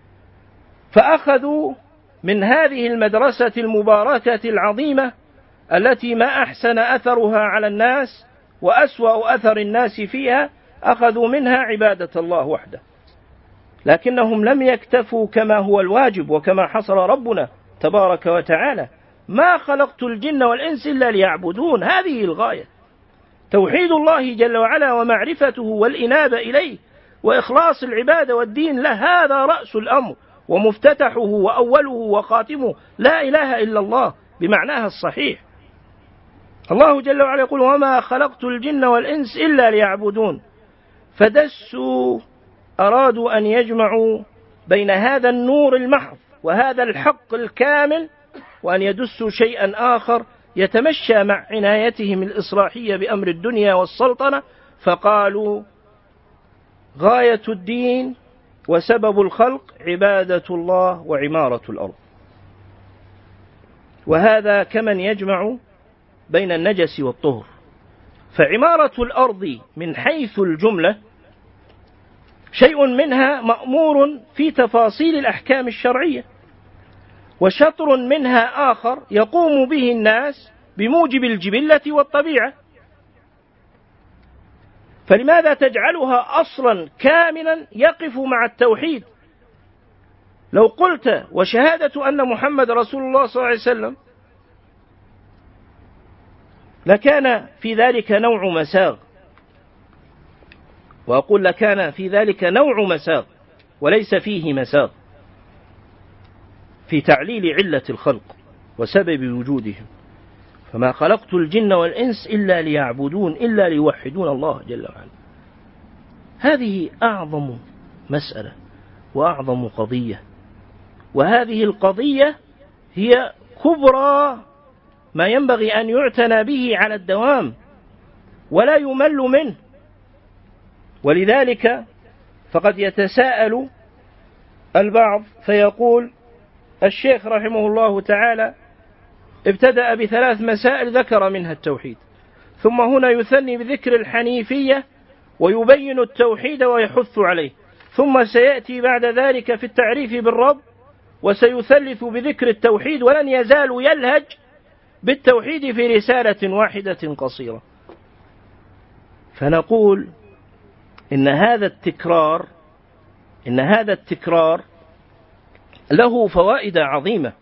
Speaker 1: فأخذوا من هذه المدرسة المباركة العظيمة التي ما أحسن أثرها على الناس وأسوأ أثر الناس فيها، أخذوا منها عبادة الله وحده، لكنهم لم يكتفوا كما هو الواجب وكما حصر ربنا تبارك وتعالى: ما خلقت الجن والإنس إلا ليعبدون. هذه الغاية، توحيد الله جل وعلا ومعرفته والإنابة إليه وإخلاص العبادة والدين له، هذا رأس الأمر ومفتتحه وأوله وخاتمه لا إله إلا الله بمعناها الصحيح. الله جل وعلا يقول: وما خلقت الجن والإنس إلا ليعبدون. فدسوا، أرادوا أن يجمعوا بين هذا النور المحض وهذا الحق الكامل، وأن يدسوا شيئا آخر يتمشى مع عنايتهم الإصلاحية بأمر الدنيا والسلطنة، فقالوا: غاية الدين وسبب الخلق عبادة الله وعمارة الأرض. وهذا كمن يجمع بين النجس والطهر. فعمارة الأرض من حيث الجملة شيء منها مأمور في تفاصيل الأحكام الشرعية، وشطر منها آخر يقوم به الناس بموجب الجبلة والطبيعة. فلماذا تجعلها أصلا كاملا يقف مع التوحيد؟ لو قلت وشهادة أن محمد رسول الله صلى الله عليه وسلم لكان في ذلك نوع مساغ، وأقول لكان في ذلك نوع مساغ وليس فيه مساغ في تعليل علة الخلق وسبب وجودهم. فما خلقت الجن والإنس إلا ليعبدون إلا ليوحدون الله جل وعلا. هذه أعظم مسألة وأعظم قضية، وهذه القضية هي كبرى ما ينبغي أن يعتنى به على الدوام ولا يمل منه. ولذلك فقد يتساءل البعض فيقول الشيخ رحمه الله تعالى ابتدأ بثلاث مسائل ذكر منها التوحيد، ثم هنا يثني بذكر الحنيفية ويبين التوحيد ويحث عليه، ثم سيأتي بعد ذلك في التعريف بالرب وسيثلث بذكر التوحيد، ولن يزال يلهج بالتوحيد في رسالة واحدة قصيرة. فنقول إن هذا التكرار إن هذا التكرار له فوائد عظيمة.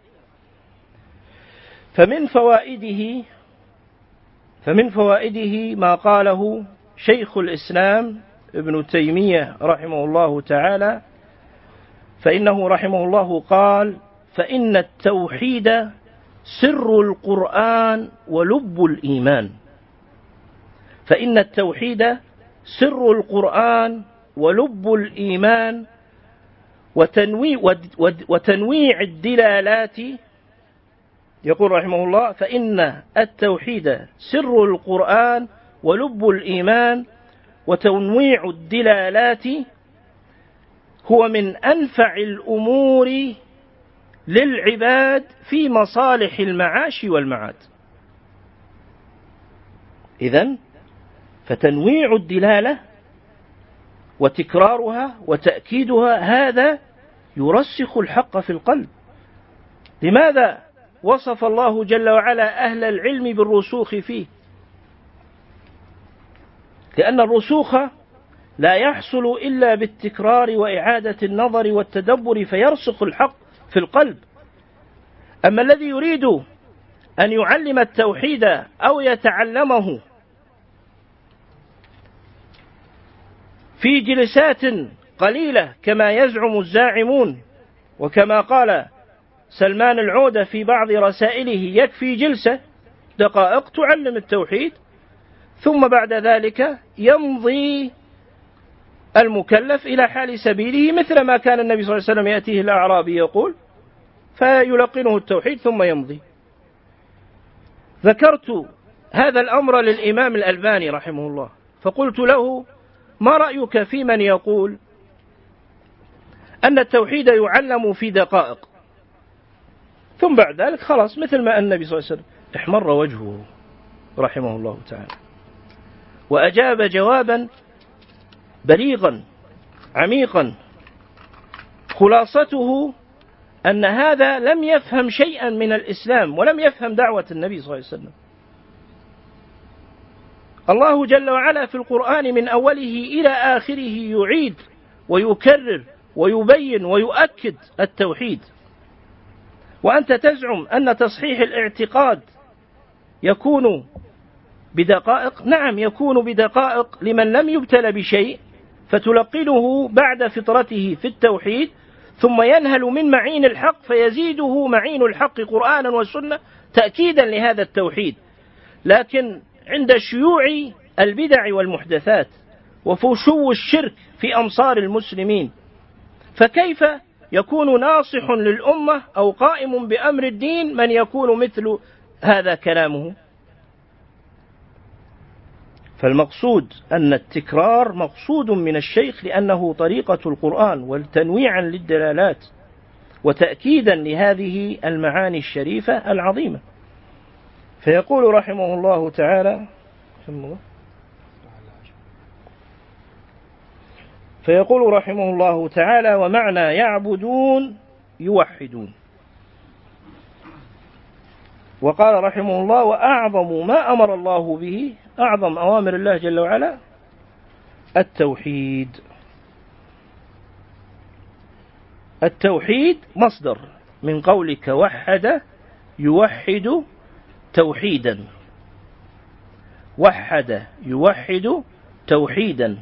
Speaker 1: فمن فوائده فمن فوائده ما قاله شيخ الإسلام ابن تيمية رحمه الله تعالى، فإنه رحمه الله قال: فإن التوحيد سر القرآن ولب الإيمان. فإن التوحيد سر القرآن ولب الإيمان وتنويع, وتنويع الدلالات. يقول رحمه الله: فإن التوحيد سر القرآن ولب الإيمان وتنويع الدلالات هو من أنفع الأمور للعباد في مصالح المعاش والمعاد. إذن فتنويع الدلالة وتكرارها وتأكيدها هذا يرسخ الحق في القلب. لماذا وصف الله جل وعلا أهل العلم بالرسوخ فيه؟ لأن الرسوخ لا يحصل إلا بالتكرار وإعادة النظر والتدبر فيرسخ الحق في القلب. أما الذي يريد أن يعلم التوحيد أو يتعلمه في جلسات قليلة كما يزعم الزاعمون، وكما قال سلمان العودة في بعض رسائله: يكفي جلسة دقائق تعلم التوحيد، ثم بعد ذلك يمضي المكلف إلى حال سبيله، مثل ما كان النبي صلى الله عليه وسلم يأتيه الأعرابي يقول فيلقنه التوحيد ثم يمضي. ذكرت هذا الأمر للإمام الألباني رحمه الله، فقلت له: ما رأيك في من يقول أن التوحيد يعلم في دقائق ثم بعد ذلك خلاص، مثل ما النبي صلى الله عليه وسلم؟ احمر وجهه رحمه الله تعالى وأجاب جوابا بليغا عميقا، خلاصته أن هذا لم يفهم شيئا من الإسلام ولم يفهم دعوة النبي صلى الله عليه وسلم. الله جل وعلا في القرآن من أوله إلى آخره يعيد ويكرر ويبين ويؤكد التوحيد، وأنت تزعم أن تصحيح الاعتقاد يكون بدقائق. نعم يكون بدقائق لمن لم يبتل بشيء فتلقنه بعد فطرته في التوحيد، ثم ينهل من معين الحق فيزيده معين الحق قرآنا وسنة تأكيدا لهذا التوحيد. لكن عند شيوع البدع والمحدثات وفشو الشرك في أمصار المسلمين، فكيف يكون ناصح للأمة أو قائم بأمر الدين من يكون مثل هذا كلامه؟ فالمقصود أن التكرار مقصود من الشيخ لأنه طريقة القرآن والتنويعا للدلالات وتأكيدا لهذه المعاني الشريفة العظيمة. فيقول رحمه الله تعالى فيقول رحمه الله تعالى: ومعنى يعبدون يوحدون. وقال رحمه الله: وأعظم ما أمر الله به، أعظم أوامر الله جل وعلا التوحيد. التوحيد مصدر من قولك وحد يوحد توحيدا، وحد يوحد توحيدا.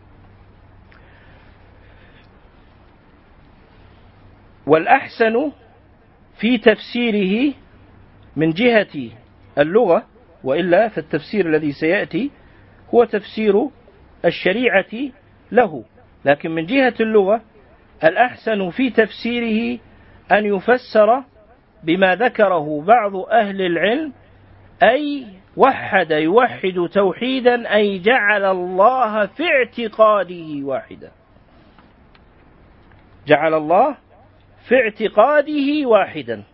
Speaker 1: والأحسن في تفسيره من جهة اللغة، وإلا فالتفسير الذي سيأتي هو تفسير الشريعة له، لكن من جهة اللغة الأحسن في تفسيره أن يفسر بما ذكره بعض أهل العلم، أي وحد يوحد توحيدا، أي جعل الله في اعتقاده واحدا، جعل الله في اعتقاده واحدا.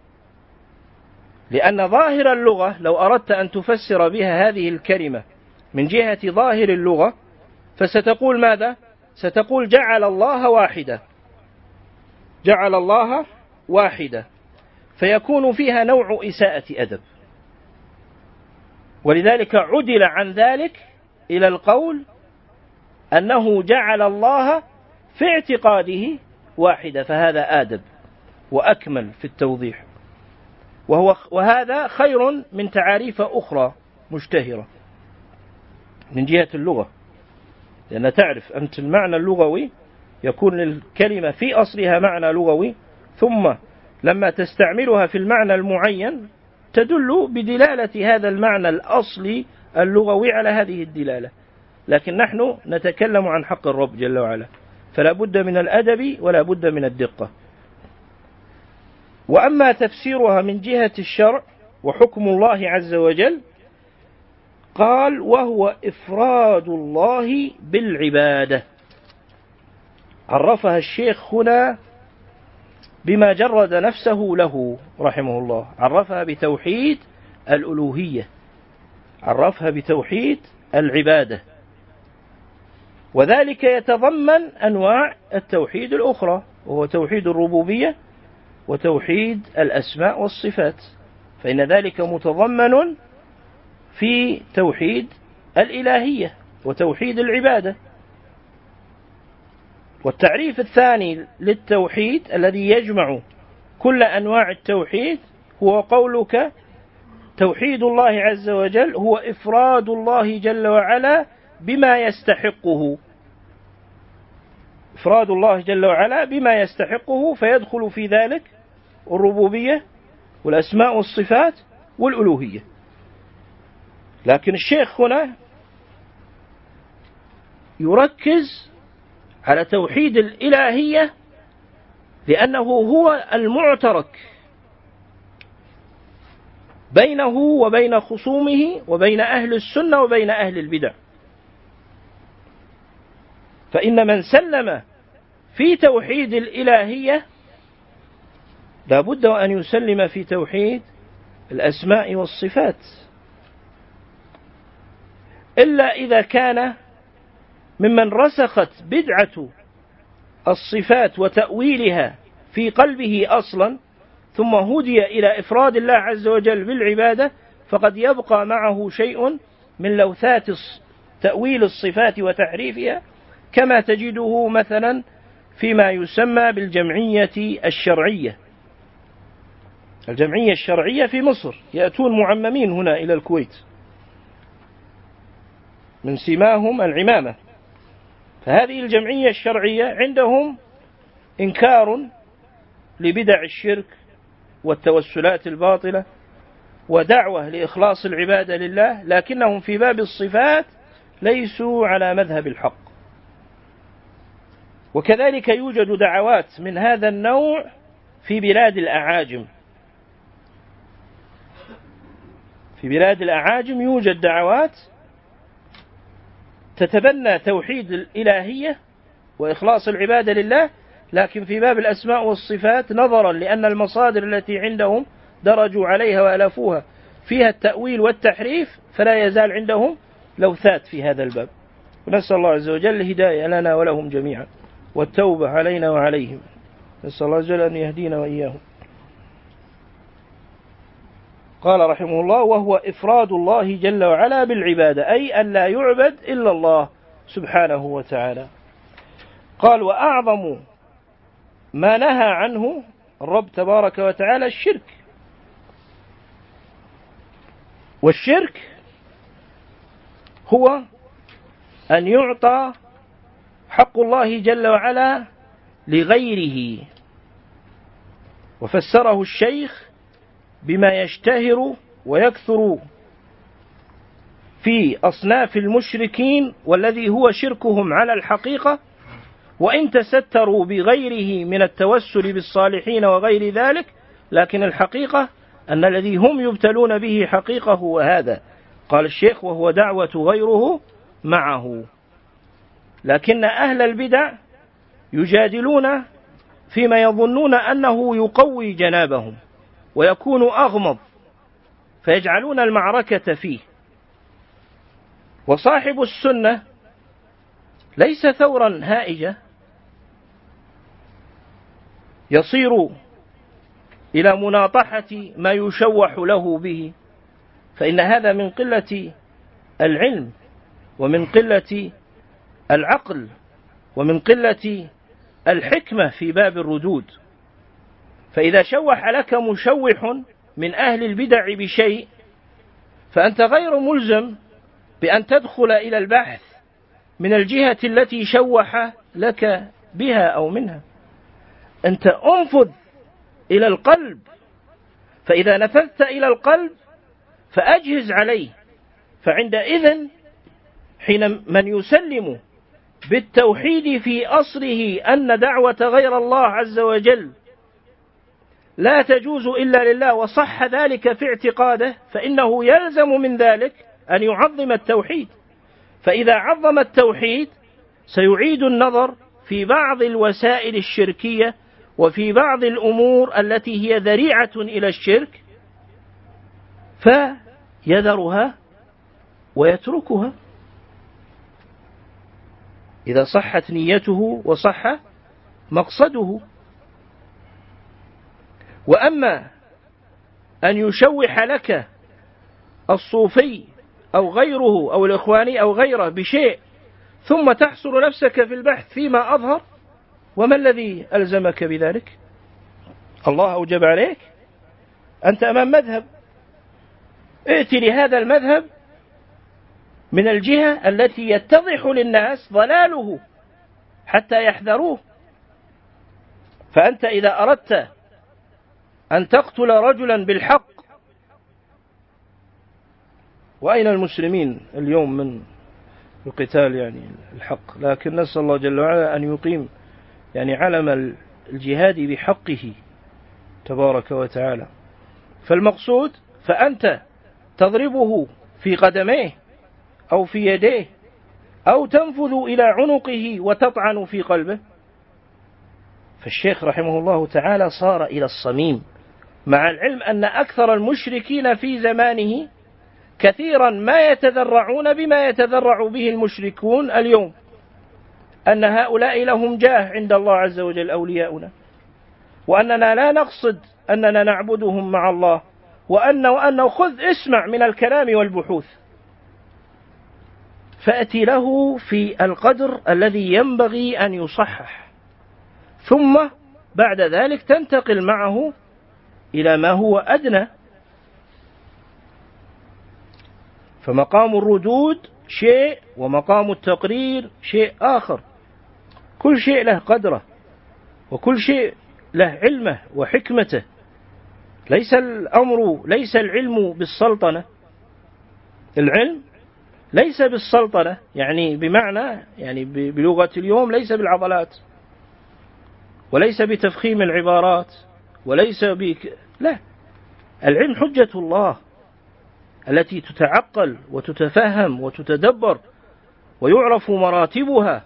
Speaker 1: لأن ظاهر اللغة لو أردت أن تفسر بها هذه الكلمة من جهة ظاهر اللغة فستقول ماذا؟ ستقول جعل الله واحدا، جعل الله واحدا، فيكون فيها نوع إساءة أدب، ولذلك عدل عن ذلك إلى القول أنه جعل الله في اعتقاده واحدا، فهذا آدب وأكمل في التوضيح، وهو وهذا خير من تعاريف أخرى مشتهرة من جهة اللغة، لأن تعرف أنت المعنى اللغوي يكون للكلمة في أصلها معنى لغوي، ثم لما تستعملها في المعنى المعين تدل بدلالة هذا المعنى الأصلي اللغوي على هذه الدلالة. لكن نحن نتكلم عن حق الرب جل وعلا، فلا بد من الأدب ولا بد من الدقة. وأما تفسيرها من جهة الشرع وحكم الله عز وجل، قال وهو إفراد الله بالعبادة. عرفها الشيخ هنا بما جرد نفسه له رحمه الله، عرفها بتوحيد الألوهية، عرفها بتوحيد العبادة، وذلك يتضمن أنواع التوحيد الأخرى، وهو توحيد الربوبية وتوحيد الأسماء والصفات، فإن ذلك متضمن في توحيد الإلهية وتوحيد العبادة. والتعريف الثاني للتوحيد الذي يجمع كل أنواع التوحيد هو قولك توحيد الله عز وجل هو إفراد الله جل وعلا بما يستحقه، إفراد الله جل وعلا بما يستحقه، فيدخل في ذلك الربوبية والأسماء والصفات والألوهية. لكن الشيخ هنا يركز على توحيد الإلهية لأنه هو المعترك بينه وبين خصومه وبين أهل السنة وبين أهل البدع. فإن من سلم في توحيد الإلهية لا بد أن يسلم في توحيد الأسماء والصفات، إلا إذا كان ممن رسخت بدعة الصفات وتأويلها في قلبه أصلا، ثم هدي إلى إفراد الله عز وجل بالعبادة، فقد يبقى معه شيء من لوثات تأويل الصفات وتحريفها، كما تجده مثلا فيما يسمى بالجمعية الشرعية. الجمعية الشرعية في مصر يأتون معممين هنا إلى الكويت، من سماهم العمامة. فهذه الجمعية الشرعية عندهم إنكار لبدع الشرك والتوسلات الباطلة ودعوة لإخلاص العبادة لله، لكنهم في باب الصفات ليسوا على مذهب الحق. وكذلك يوجد دعوات من هذا النوع في بلاد الأعاجم، في بلاد الأعاجم يوجد دعوات تتبنى توحيد الإلهية وإخلاص العبادة لله، لكن في باب الأسماء والصفات نظرا لأن المصادر التي عندهم درجوا عليها وألفوها فيها التأويل والتحريف، فلا يزال عندهم لوثات في هذا الباب. ونسأل الله عز وجل الهداية لنا ولهم جميعا والتوبة علينا وعليهم، نسأل الله عز وجل أن يهدينا وإياهم. قال رحمه الله وهو إفراد الله جل وعلا بالعبادة، أي أن لا يعبد إلا الله سبحانه وتعالى. قال وأعظم ما نهى عنه الرب تبارك وتعالى الشرك. والشرك هو أن يعطى حق الله جل وعلا لغيره، وفسره الشيخ بما يشتهر ويكثر في أصناف المشركين، والذي هو شركهم على الحقيقة، وإن تستروا بغيره من التوسل بالصالحين وغير ذلك، لكن الحقيقة أن الذي هم يبتلون به حقيقة هو هذا. قال الشيخ: وهو دعوة غيره معه. لكن أهل البدع يجادلون فيما يظنون أنه يقوي جنابهم ويكون أغمض، فيجعلون المعركة فيه. وصاحب السنة ليس ثورا هائجة يصير إلى مناطحة ما يشوح له به، فإن هذا من قلة العلم ومن قلة العقل ومن قلة الحكمة في باب الردود. فإذا شوح لك مشوح من أهل البدع بشيء، فأنت غير ملزم بأن تدخل إلى البحث من الجهة التي شوح لك بها أو منها. أنت أنفذ إلى القلب، فإذا نفذت إلى القلب فأجهز عليه. فعندئذ حين من يسلم بالتوحيد في أصله أن دعوة غير الله عز وجل لا تجوز إلا لله، وصح ذلك في اعتقاده، فإنه يلزم من ذلك أن يعظم التوحيد. فإذا عظم التوحيد سيعيد النظر في بعض الوسائل الشركية وفي بعض الأمور التي هي ذريعة إلى الشرك، فيذرها ويتركها إذا صحت نيته وصح مقصده. وأما أن يشوح لك الصوفي أو غيره أو الإخواني أو غيره بشيء ثم تحصر نفسك في البحث فيما أظهر، وما الذي ألزمك بذلك؟ الله أوجب عليك. أنت أمام مذهب، ائت لهذا المذهب من الجهة التي يتضح للناس ضلاله حتى يحذروه. فأنت إذا أردت أن تقتل رجلا بالحق، وأين المسلمين اليوم من القتال يعني الحق؟ لكن نسأل الله جل وعلا أن يقيم يعني علم الجهاد بحقه تبارك وتعالى. فالمقصود فأنت تضربه في قدميه أو في يديه أو تنفذ إلى عنقه وتطعن في قلبه. فالشيخ رحمه الله تعالى صار إلى الصميم، مع العلم أن أكثر المشركين في زمانه كثيرا ما يتذرعون بما يتذرع به المشركون اليوم، أن هؤلاء لهم جاه عند الله عز وجل أولياؤنا، وأننا لا نقصد أننا نعبدهم مع الله، وأنه, وأنه خذ اسمع من الكلام والبحوث، فأتي له في القدر الذي ينبغي أن يصحح، ثم بعد ذلك تنتقل معه إلى ما هو أدنى. فمقام الردود شيء ومقام التقرير شيء آخر. كل شيء له قدره وكل شيء له علمه وحكمته. ليس الأمر ليس العلم بالسلطنة، العلم ليس بالسلطنة يعني بمعنى يعني بلغة اليوم ليس بالعضلات وليس بتفخيم العبارات وليس بك لا، العلم حجة الله التي تتعقل وتتفهم وتتدبر ويعرف مراتبها.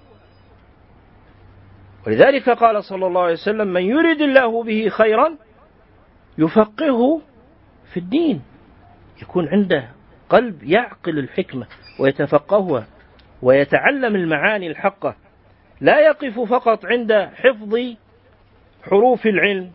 Speaker 1: ولذلك قال صلى الله عليه وسلم: من يرد الله به خيرا يفقهه في الدين. يكون عنده قلب يعقل الحكمة ويتفقهها ويتعلم المعاني الحقة، لا يقف فقط عند حفظ حروف العلم.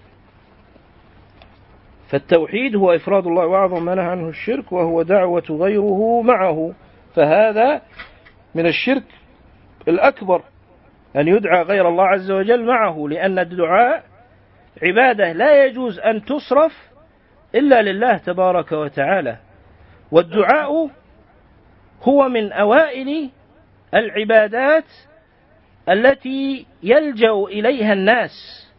Speaker 1: فالتوحيد هو إفراد الله، وأعظم ما نهى عنه الشرك، وهو دعوة غيره معه، فهذا من الشرك الأكبر. أن يدعى غير الله عز وجل معه، لأن الدعاء عبادة لا يجوز أن تصرف إلا لله تبارك وتعالى. والدعاء هو من أوائل العبادات التي يلجأ إليها الناس،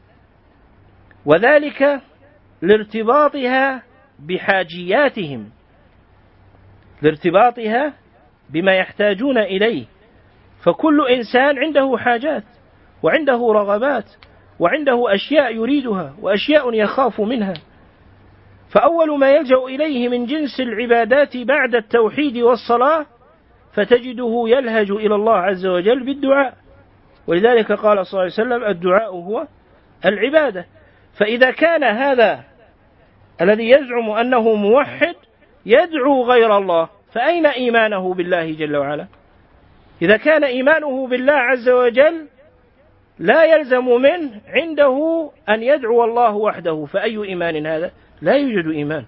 Speaker 1: وذلك لارتباطها بحاجياتهم، لارتباطها بما يحتاجون إليه. فكل إنسان عنده حاجات وعنده رغبات وعنده أشياء يريدها وأشياء يخاف منها، فأول ما يلجأ إليه من جنس العبادات بعد التوحيد والصلاة فتجده يلهج إلى الله عز وجل بالدعاء. ولذلك قال صلى الله عليه وسلم: الدعاء هو العبادة. فإذا كان هذا الذي يزعم أنه موحد يدعو غير الله، فأين إيمانه بالله جل وعلا؟ إذا كان إيمانه بالله عز وجل لا يلزم منه عنده أن يدعو الله وحده، فأي إيمان هذا؟ لا يوجد إيمان،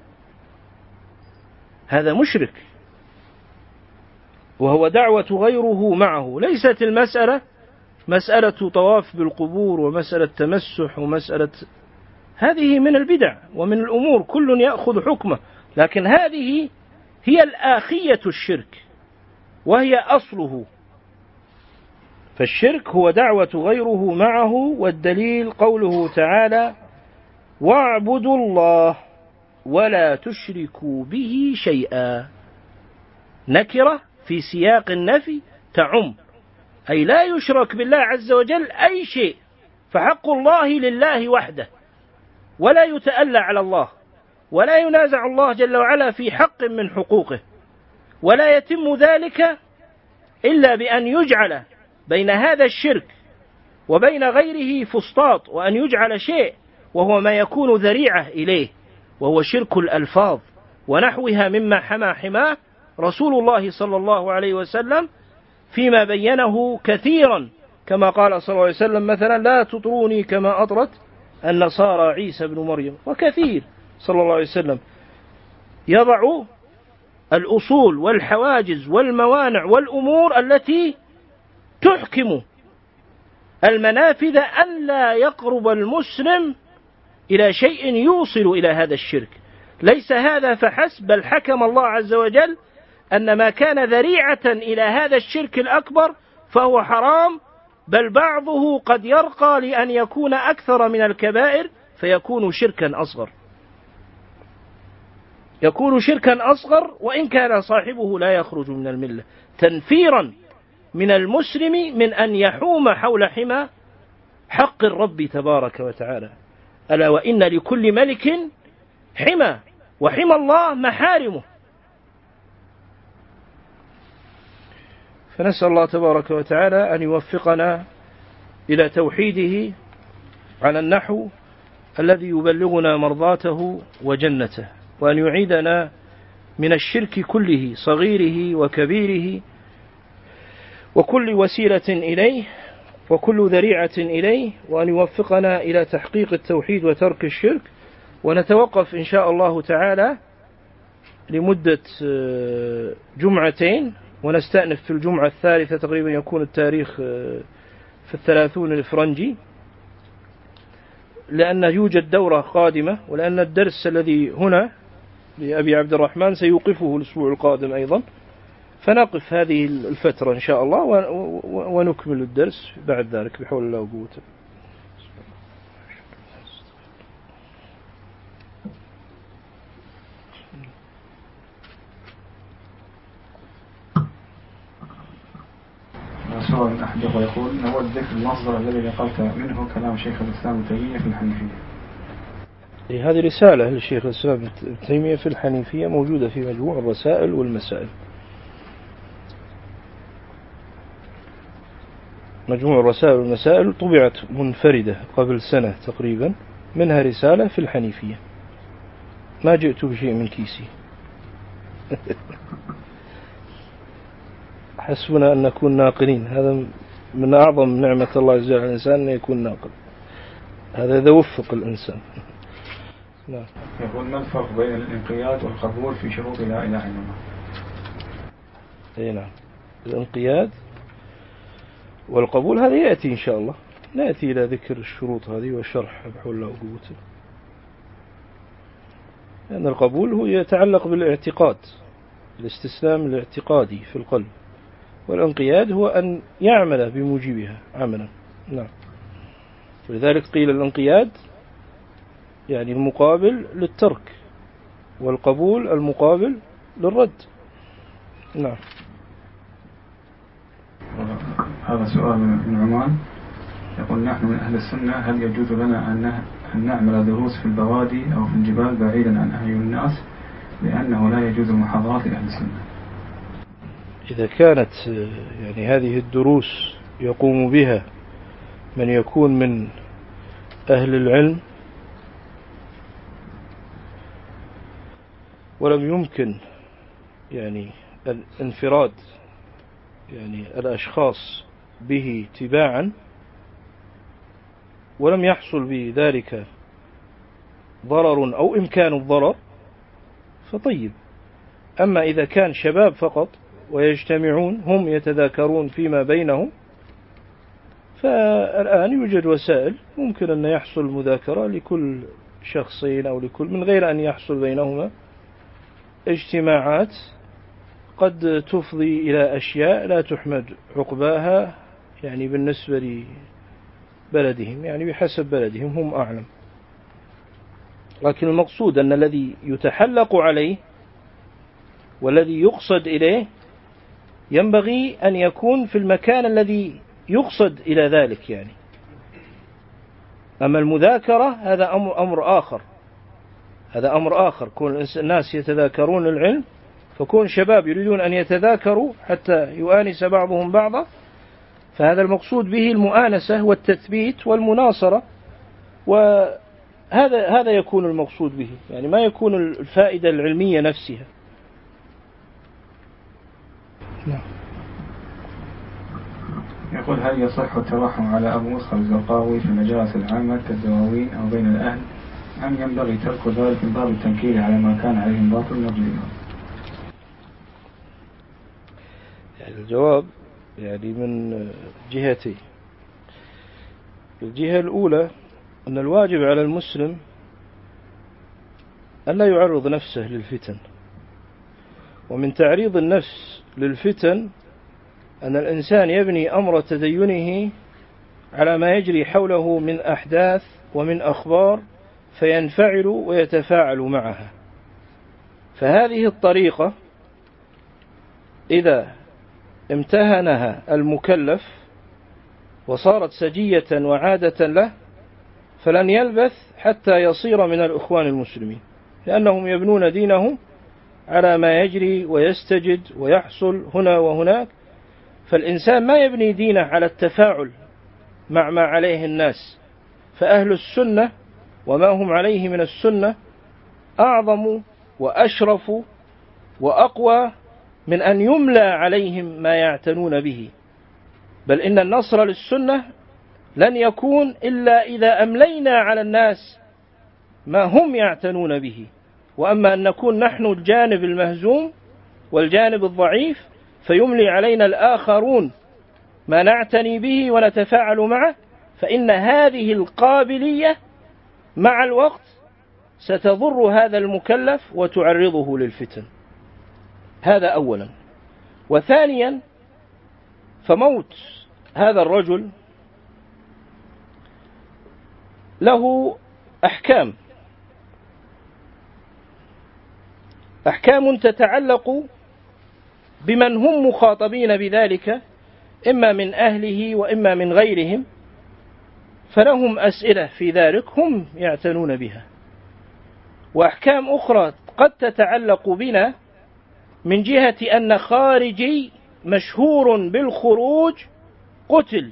Speaker 1: هذا مشرك، وهو دعوة غيره معه. ليست المسألة مسألة طواف بالقبور ومسألة تمسح ومسألة، هذه من البدع ومن الأمور كل يأخذ حكمه، لكن هذه هي الآخية الشرك وهي أصله. فالشرك هو دعوة غيره معه، والدليل قوله تعالى: واعبدوا الله ولا تشركوا به شيئا. نكرة في سياق النفي تعم، أي لا يشرك بالله عز وجل أي شيء، فحق الله لله وحده، ولا يتألى على الله، ولا ينازع الله جل وعلا في حق من حقوقه، ولا يتم ذلك إلا بأن يجعل بين هذا الشرك وبين غيره فسطاط، وأن يجعل شيء وهو ما يكون ذريعة إليه، وهو شرك الألفاظ ونحوها مما حمى حماه رسول الله صلى الله عليه وسلم فيما بينه كثيرا، كما قال صلى الله عليه وسلم مثلا: لا تطروني كما أطرت النصارى عيسى بن مريم. وكثير صلى الله عليه وسلم يضع الأصول والحواجز والموانع والأمور التي تحكم المنافذ أن لا يقرب المسلم إلى شيء يوصل إلى هذا الشرك. ليس هذا فحسب، بل حكم الله عز وجل أن ما كان ذريعة إلى هذا الشرك الأكبر فهو حرام، بل بعضه قد يرقى لأن يكون أكثر من الكبائر فيكون شركا أصغر، يكون شركا أصغر وإن كان صاحبه لا يخرج من الملة، تنفيرا من المسلم من أن يحوم حول حمى حق الرب تبارك وتعالى. ألا وإن لكل ملك حمى، وحمى الله محارمه. فنسأل الله تبارك وتعالى أن يوفقنا إلى توحيده على النحو الذي يبلغنا مرضاته وجنته، وأن يعيدنا من الشرك كله صغيره وكبيره وكل وسيلة إليه وكل ذريعة إليه، وأن يوفقنا إلى تحقيق التوحيد وترك الشرك. ونتوقف إن شاء الله تعالى لمدة جمعتين، ونستأنف في الجمعة الثالثة تقريبا، يكون التاريخ في الثلاثون الفرنجي، لأن يوجد دورة قادمة، ولأن الدرس الذي هنا لأبي عبد الرحمن سيوقفه الأسبوع القادم أيضا، فنقف هذه الفترة إن شاء الله ونكمل الدرس بعد ذلك بحول الله وقوته.
Speaker 2: سؤال من أحد يقول: نود ذكر المصدر الذي نقلت منه كلام شيخ الإسلام ابن تيمية في الحنيفية.
Speaker 1: هذه رسالة للشيخ الإسلام ابن تيمية في الحنيفية موجودة في مجموع الرسائل والمسائل. مجموع الرسائل والمسائل طبعت منفردة قبل سنة تقريبا، منها رسالة في الحنيفية. ما جئت بشيء من كيسي. حسبنا أن نكون ناقلين، هذا من أعظم نعمة الله عز وجل على الإنسان أن يكون ناقل، هذا إذا وفق الإنسان. نعم.
Speaker 2: يقول: ما الفرق بين الانقياد والقبول في شروط لا إله إلا الله؟
Speaker 1: أي نعم. الانقياد والقبول هذا يأتي إن شاء الله، نأتي إلى ذكر الشروط هذه وشرح بحول الله وقوته. لأن القبول هو يتعلق بالاعتقاد، الاستسلام الاعتقادي في القلب، والانقياد هو أن يعمل بموجبها عملا. نعم. ولذلك قيل الانقياد يعني المقابل للترك، والقبول المقابل للرد. نعم.
Speaker 2: هذا سؤال من عمان، يقول: نحن من أهل السنة، هل يجوز لنا أن نعمل دروس في البوادي أو في الجبال بعيدا عن أعين الناس، لأنه لا يجوز المحاضرات لأهل السنة؟
Speaker 1: إذا كانت يعني هذه الدروس يقوم بها من يكون من أهل العلم ولم يمكن يعني الانفراد يعني الأشخاص به تباعا، ولم يحصل بذلك ضرر أو إمكان الضرر، فطيب. أما إذا كان شباب فقط ويجتمعون هم يتذاكرون فيما بينهم، فالآن يوجد وسائل ممكن أن يحصل مذاكرة لكل شخصين أو لكل، من غير أن يحصل بينهما اجتماعات قد تفضي إلى أشياء لا تحمد عقباها يعني بالنسبة لبلدهم، يعني بحسب بلدهم هم أعلم. لكن المقصود أن الذي يتحلق عليه والذي يقصد إليه ينبغي أن يكون في المكان الذي يقصد إلى ذلك يعني. أما المذاكرة هذا أمر, أمر آخر هذا أمر آخر كون الناس يتذاكرون العلم، فكون شباب يريدون أن يتذاكروا حتى يؤانس بعضهم بعضا، فهذا المقصود به المؤانسة والتثبيت والمناصرة، وهذا هذا يكون المقصود به، يعني ما يكون الفائدة العلمية نفسها. نعم.
Speaker 2: يقول: هل يصح الترحم على أبو مسخر الزرقاوي في المجالس العامة كالدواوين أو بين الأهل، أم ينبغي ترك ذلك من باب التنكيل على ما كان عليه باطل نرجو؟
Speaker 1: يعني الجواب يعني من جهتين. الجهة الأولى أن الواجب على المسلم أن لا يعرض نفسه للفتن، ومن تعريض النفس للفتن أن الإنسان يبني أمر تدينه على ما يجري حوله من أحداث ومن أخبار فينفعل ويتفاعل معها. فهذه الطريقة إذا امتهنها المكلف وصارت سجية وعادة له فلن يلبث حتى يصير من الإخوان المسلمين، لأنهم يبنون دينهم على ما يجري ويستجد ويحصل هنا وهناك. فالإنسان ما يبني دينه على التفاعل مع ما عليه الناس، فأهل السنة وما هم عليه من السنة أعظم وأشرف وأقوى من أن يملى عليهم ما يعتنون به، بل إن النصر للسنة لن يكون إلا إذا أملينا على الناس ما هم يعتنون به. وأما أن نكون نحن الجانب المهزوم والجانب الضعيف فيملي علينا الآخرون ما نعتني به ونتفاعل معه، فإن هذه القابلية مع الوقت ستضر هذا المكلف وتعرضه للفتن. هذا أولا. وثانيا، فموت هذا الرجل له أحكام أحكام تتعلق بمن هم مخاطبين بذلك، إما من أهله وإما من غيرهم، فلهم أسئلة في ذلك هم يعتنون بها. وأحكام أخرى قد تتعلق بنا من جهة أن خارجي مشهور بالخروج قتل،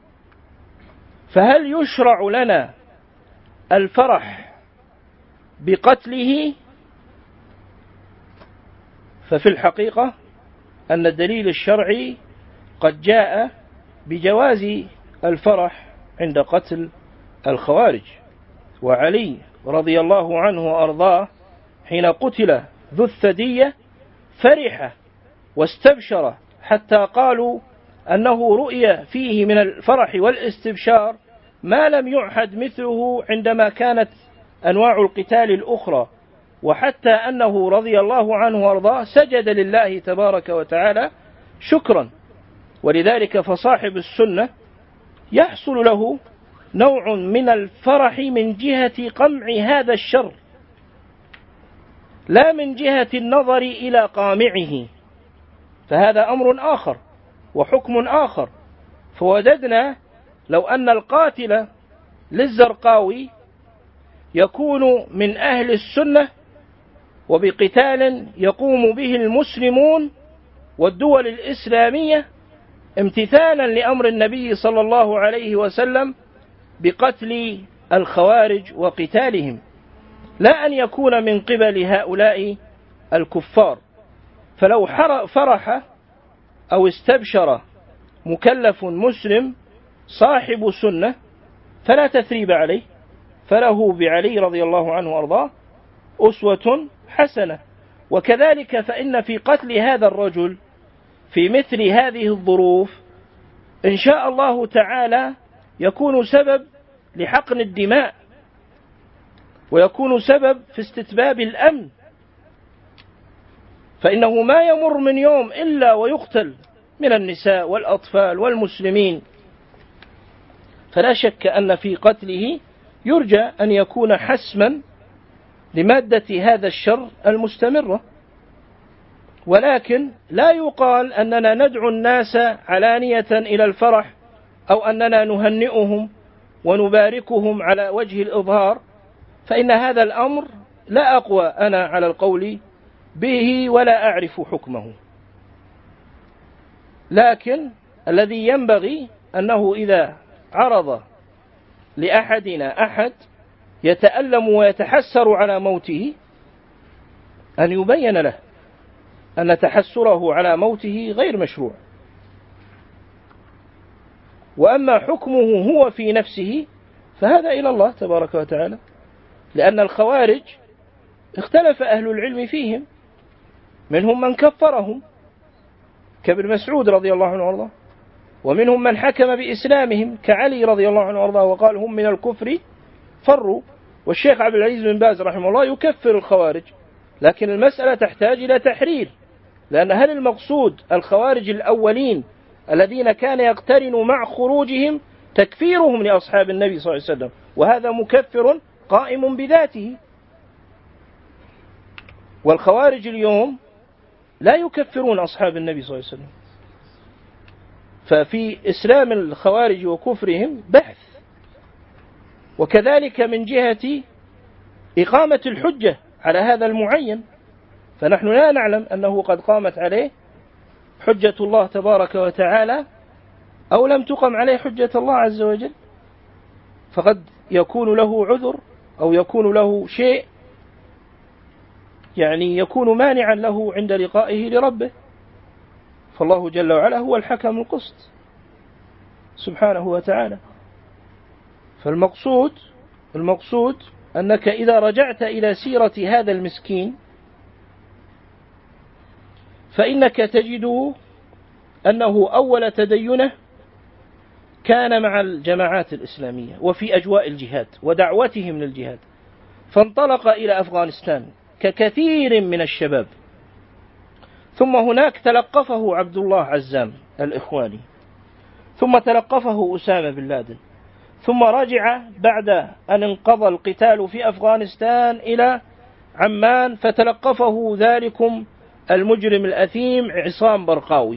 Speaker 1: فهل يشرع لنا الفرح بقتله؟ ففي الحقيقة أن الدليل الشرعي قد جاء بجواز الفرح عند قتل الخوارج. وعلي رضي الله عنه وأرضاه حين قتل ذو الثدية فرح واستبشر حتى قالوا أنه رؤية فيه من الفرح والاستبشار ما لم يعهد مثله عندما كانت أنواع القتال الأخرى، وحتى أنه رضي الله عنه وارضاه سجد لله تبارك وتعالى شكرا. ولذلك فصاحب السنة يحصل له نوع من الفرح من جهة قمع هذا الشر، لا من جهة النظر إلى قامعه، فهذا أمر آخر وحكم آخر. فوجدنا لو أن القاتل للزرقاوي يكون من أهل السنة وبقتال يقوم به المسلمون والدول الإسلامية امتثالا لأمر النبي صلى الله عليه وسلم بقتل الخوارج وقتالهم، لا أن يكون من قبل هؤلاء الكفار. فلو فرح أو استبشر مكلف مسلم صاحب سنة فلا تثريب عليه، فله بعلي رضي الله عنه وأرضاه أسوة حسنة. وكذلك فإن في قتل هذا الرجل في مثل هذه الظروف إن شاء الله تعالى يكون سبب لحقن الدماء، ويكون سبب في استتباب الأمن، فإنه ما يمر من يوم إلا ويقتل من النساء والأطفال والمسلمين. فلا شك أن في قتله يرجى أن يكون حسما لمادة هذا الشر المستمرة، ولكن لا يقال أننا ندعو الناس علانية إلى الفرح أو أننا نهنئهم ونباركهم على وجه الإظهار، فإن هذا الأمر لا أقوى أنا على القول به ولا أعرف حكمه. لكن الذي ينبغي أنه إذا عرض لأحدنا أحد يتألم ويتحسر على موته أن يبين له أن تحسره على موته غير مشروع. وأما حكمه هو في نفسه فهذا إلى الله تبارك وتعالى، لأن الخوارج اختلف أهل العلم فيهم، منهم من كفرهم كابن مسعود رضي الله عنه وارضاه، ومنهم من حكم بإسلامهم كعلي رضي الله عنه وارضاه وقال هم من الكفر فروا. والشيخ عبد العزيز بن باز رحمه الله يكفر الخوارج، لكن المسألة تحتاج إلى تحرير، لأن هل المقصود الخوارج الأولين الذين كان يقترن مع خروجهم تكفيرهم لأصحاب النبي صلى الله عليه وسلم، وهذا مكفر قائم بذاته. والخوارج اليوم لا يكفرون أصحاب النبي صلى الله عليه وسلم، ففي إسلام الخوارج وكفرهم بحث. وكذلك من جهة إقامة الحجة على هذا المعين، فنحن لا نعلم أنه قد قامت عليه حجة الله تبارك وتعالى أو لم تقم عليه حجة الله عز وجل، فقد يكون له عذر أو يكون له شيء يعني يكون مانعا له عند لقائه لربه، فالله جل وعلا هو الحكم القسط سبحانه وتعالى. فالمقصود المقصود أنك إذا رجعت إلى سيرة هذا المسكين فإنك تجد أنه أول تدينه كان مع الجماعات الإسلامية وفي أجواء الجهاد ودعوتهم للجهاد، فانطلق إلى أفغانستان ككثير من الشباب، ثم هناك تلقفه عبد الله عزام الإخواني، ثم تلقفه أسامة بن لادن، ثم رجع بعد أن انقضى القتال في أفغانستان إلى عمان فتلقفه ذلكم المجرم الأثيم عصام برقاوي.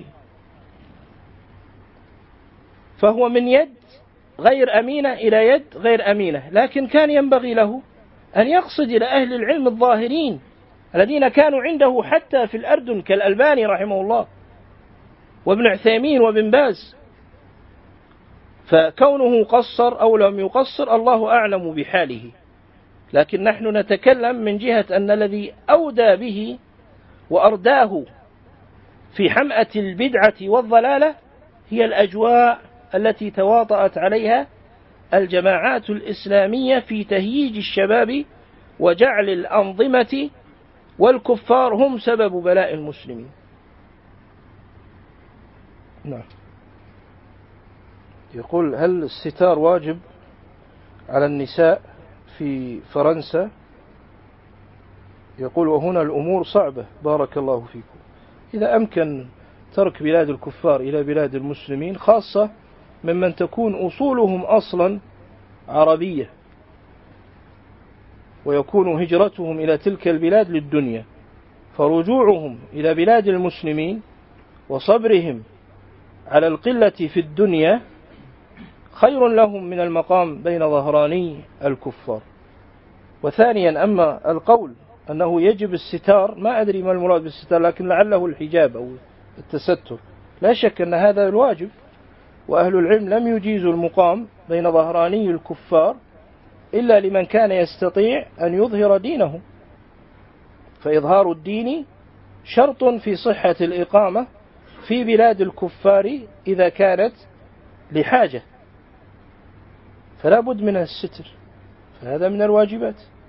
Speaker 1: فهو من يد غير أمينة إلى يد غير أمينة، لكن كان ينبغي له أن يقصد إلى أهل العلم الظاهرين الذين كانوا عنده حتى في الأردن كالألباني رحمه الله وابن عثيمين وابن باز، فكونه قصر أو لم يقصر الله أعلم بحاله، لكن نحن نتكلم من جهة أن الذي أودى به وأرداه في حمأة البدعة والضلالة هي الأجواء التي تواطأت عليها الجماعات الإسلامية في تهييج الشباب وجعل الأنظمة والكفار هم سبب بلاء المسلمين. نعم. يقول هل الستار واجب على النساء في فرنسا؟ يقول وهنا الأمور صعبة بارك الله فيكم. إذا أمكن ترك بلاد الكفار إلى بلاد المسلمين، خاصة ممن تكون أصولهم أصلا عربية ويكون هجرتهم إلى تلك البلاد للدنيا، فرجوعهم إلى بلاد المسلمين وصبرهم على القلة في الدنيا خير لهم من المقام بين ظهراني الكفار. وثانيا أما القول أنه يجب الستار، ما أدري ما المراد بالستار، لكن لعله الحجاب أو التستر، لا شك أن هذا الواجب، وأهل العلم لم يجيزوا المقام بين ظهراني الكفار إلا لمن كان يستطيع أن يظهر دينه، فإظهار الدين شرط في صحة الإقامة في بلاد الكفار إذا كانت لحاجة، فلا بد من الستر، فهذا من الواجبات.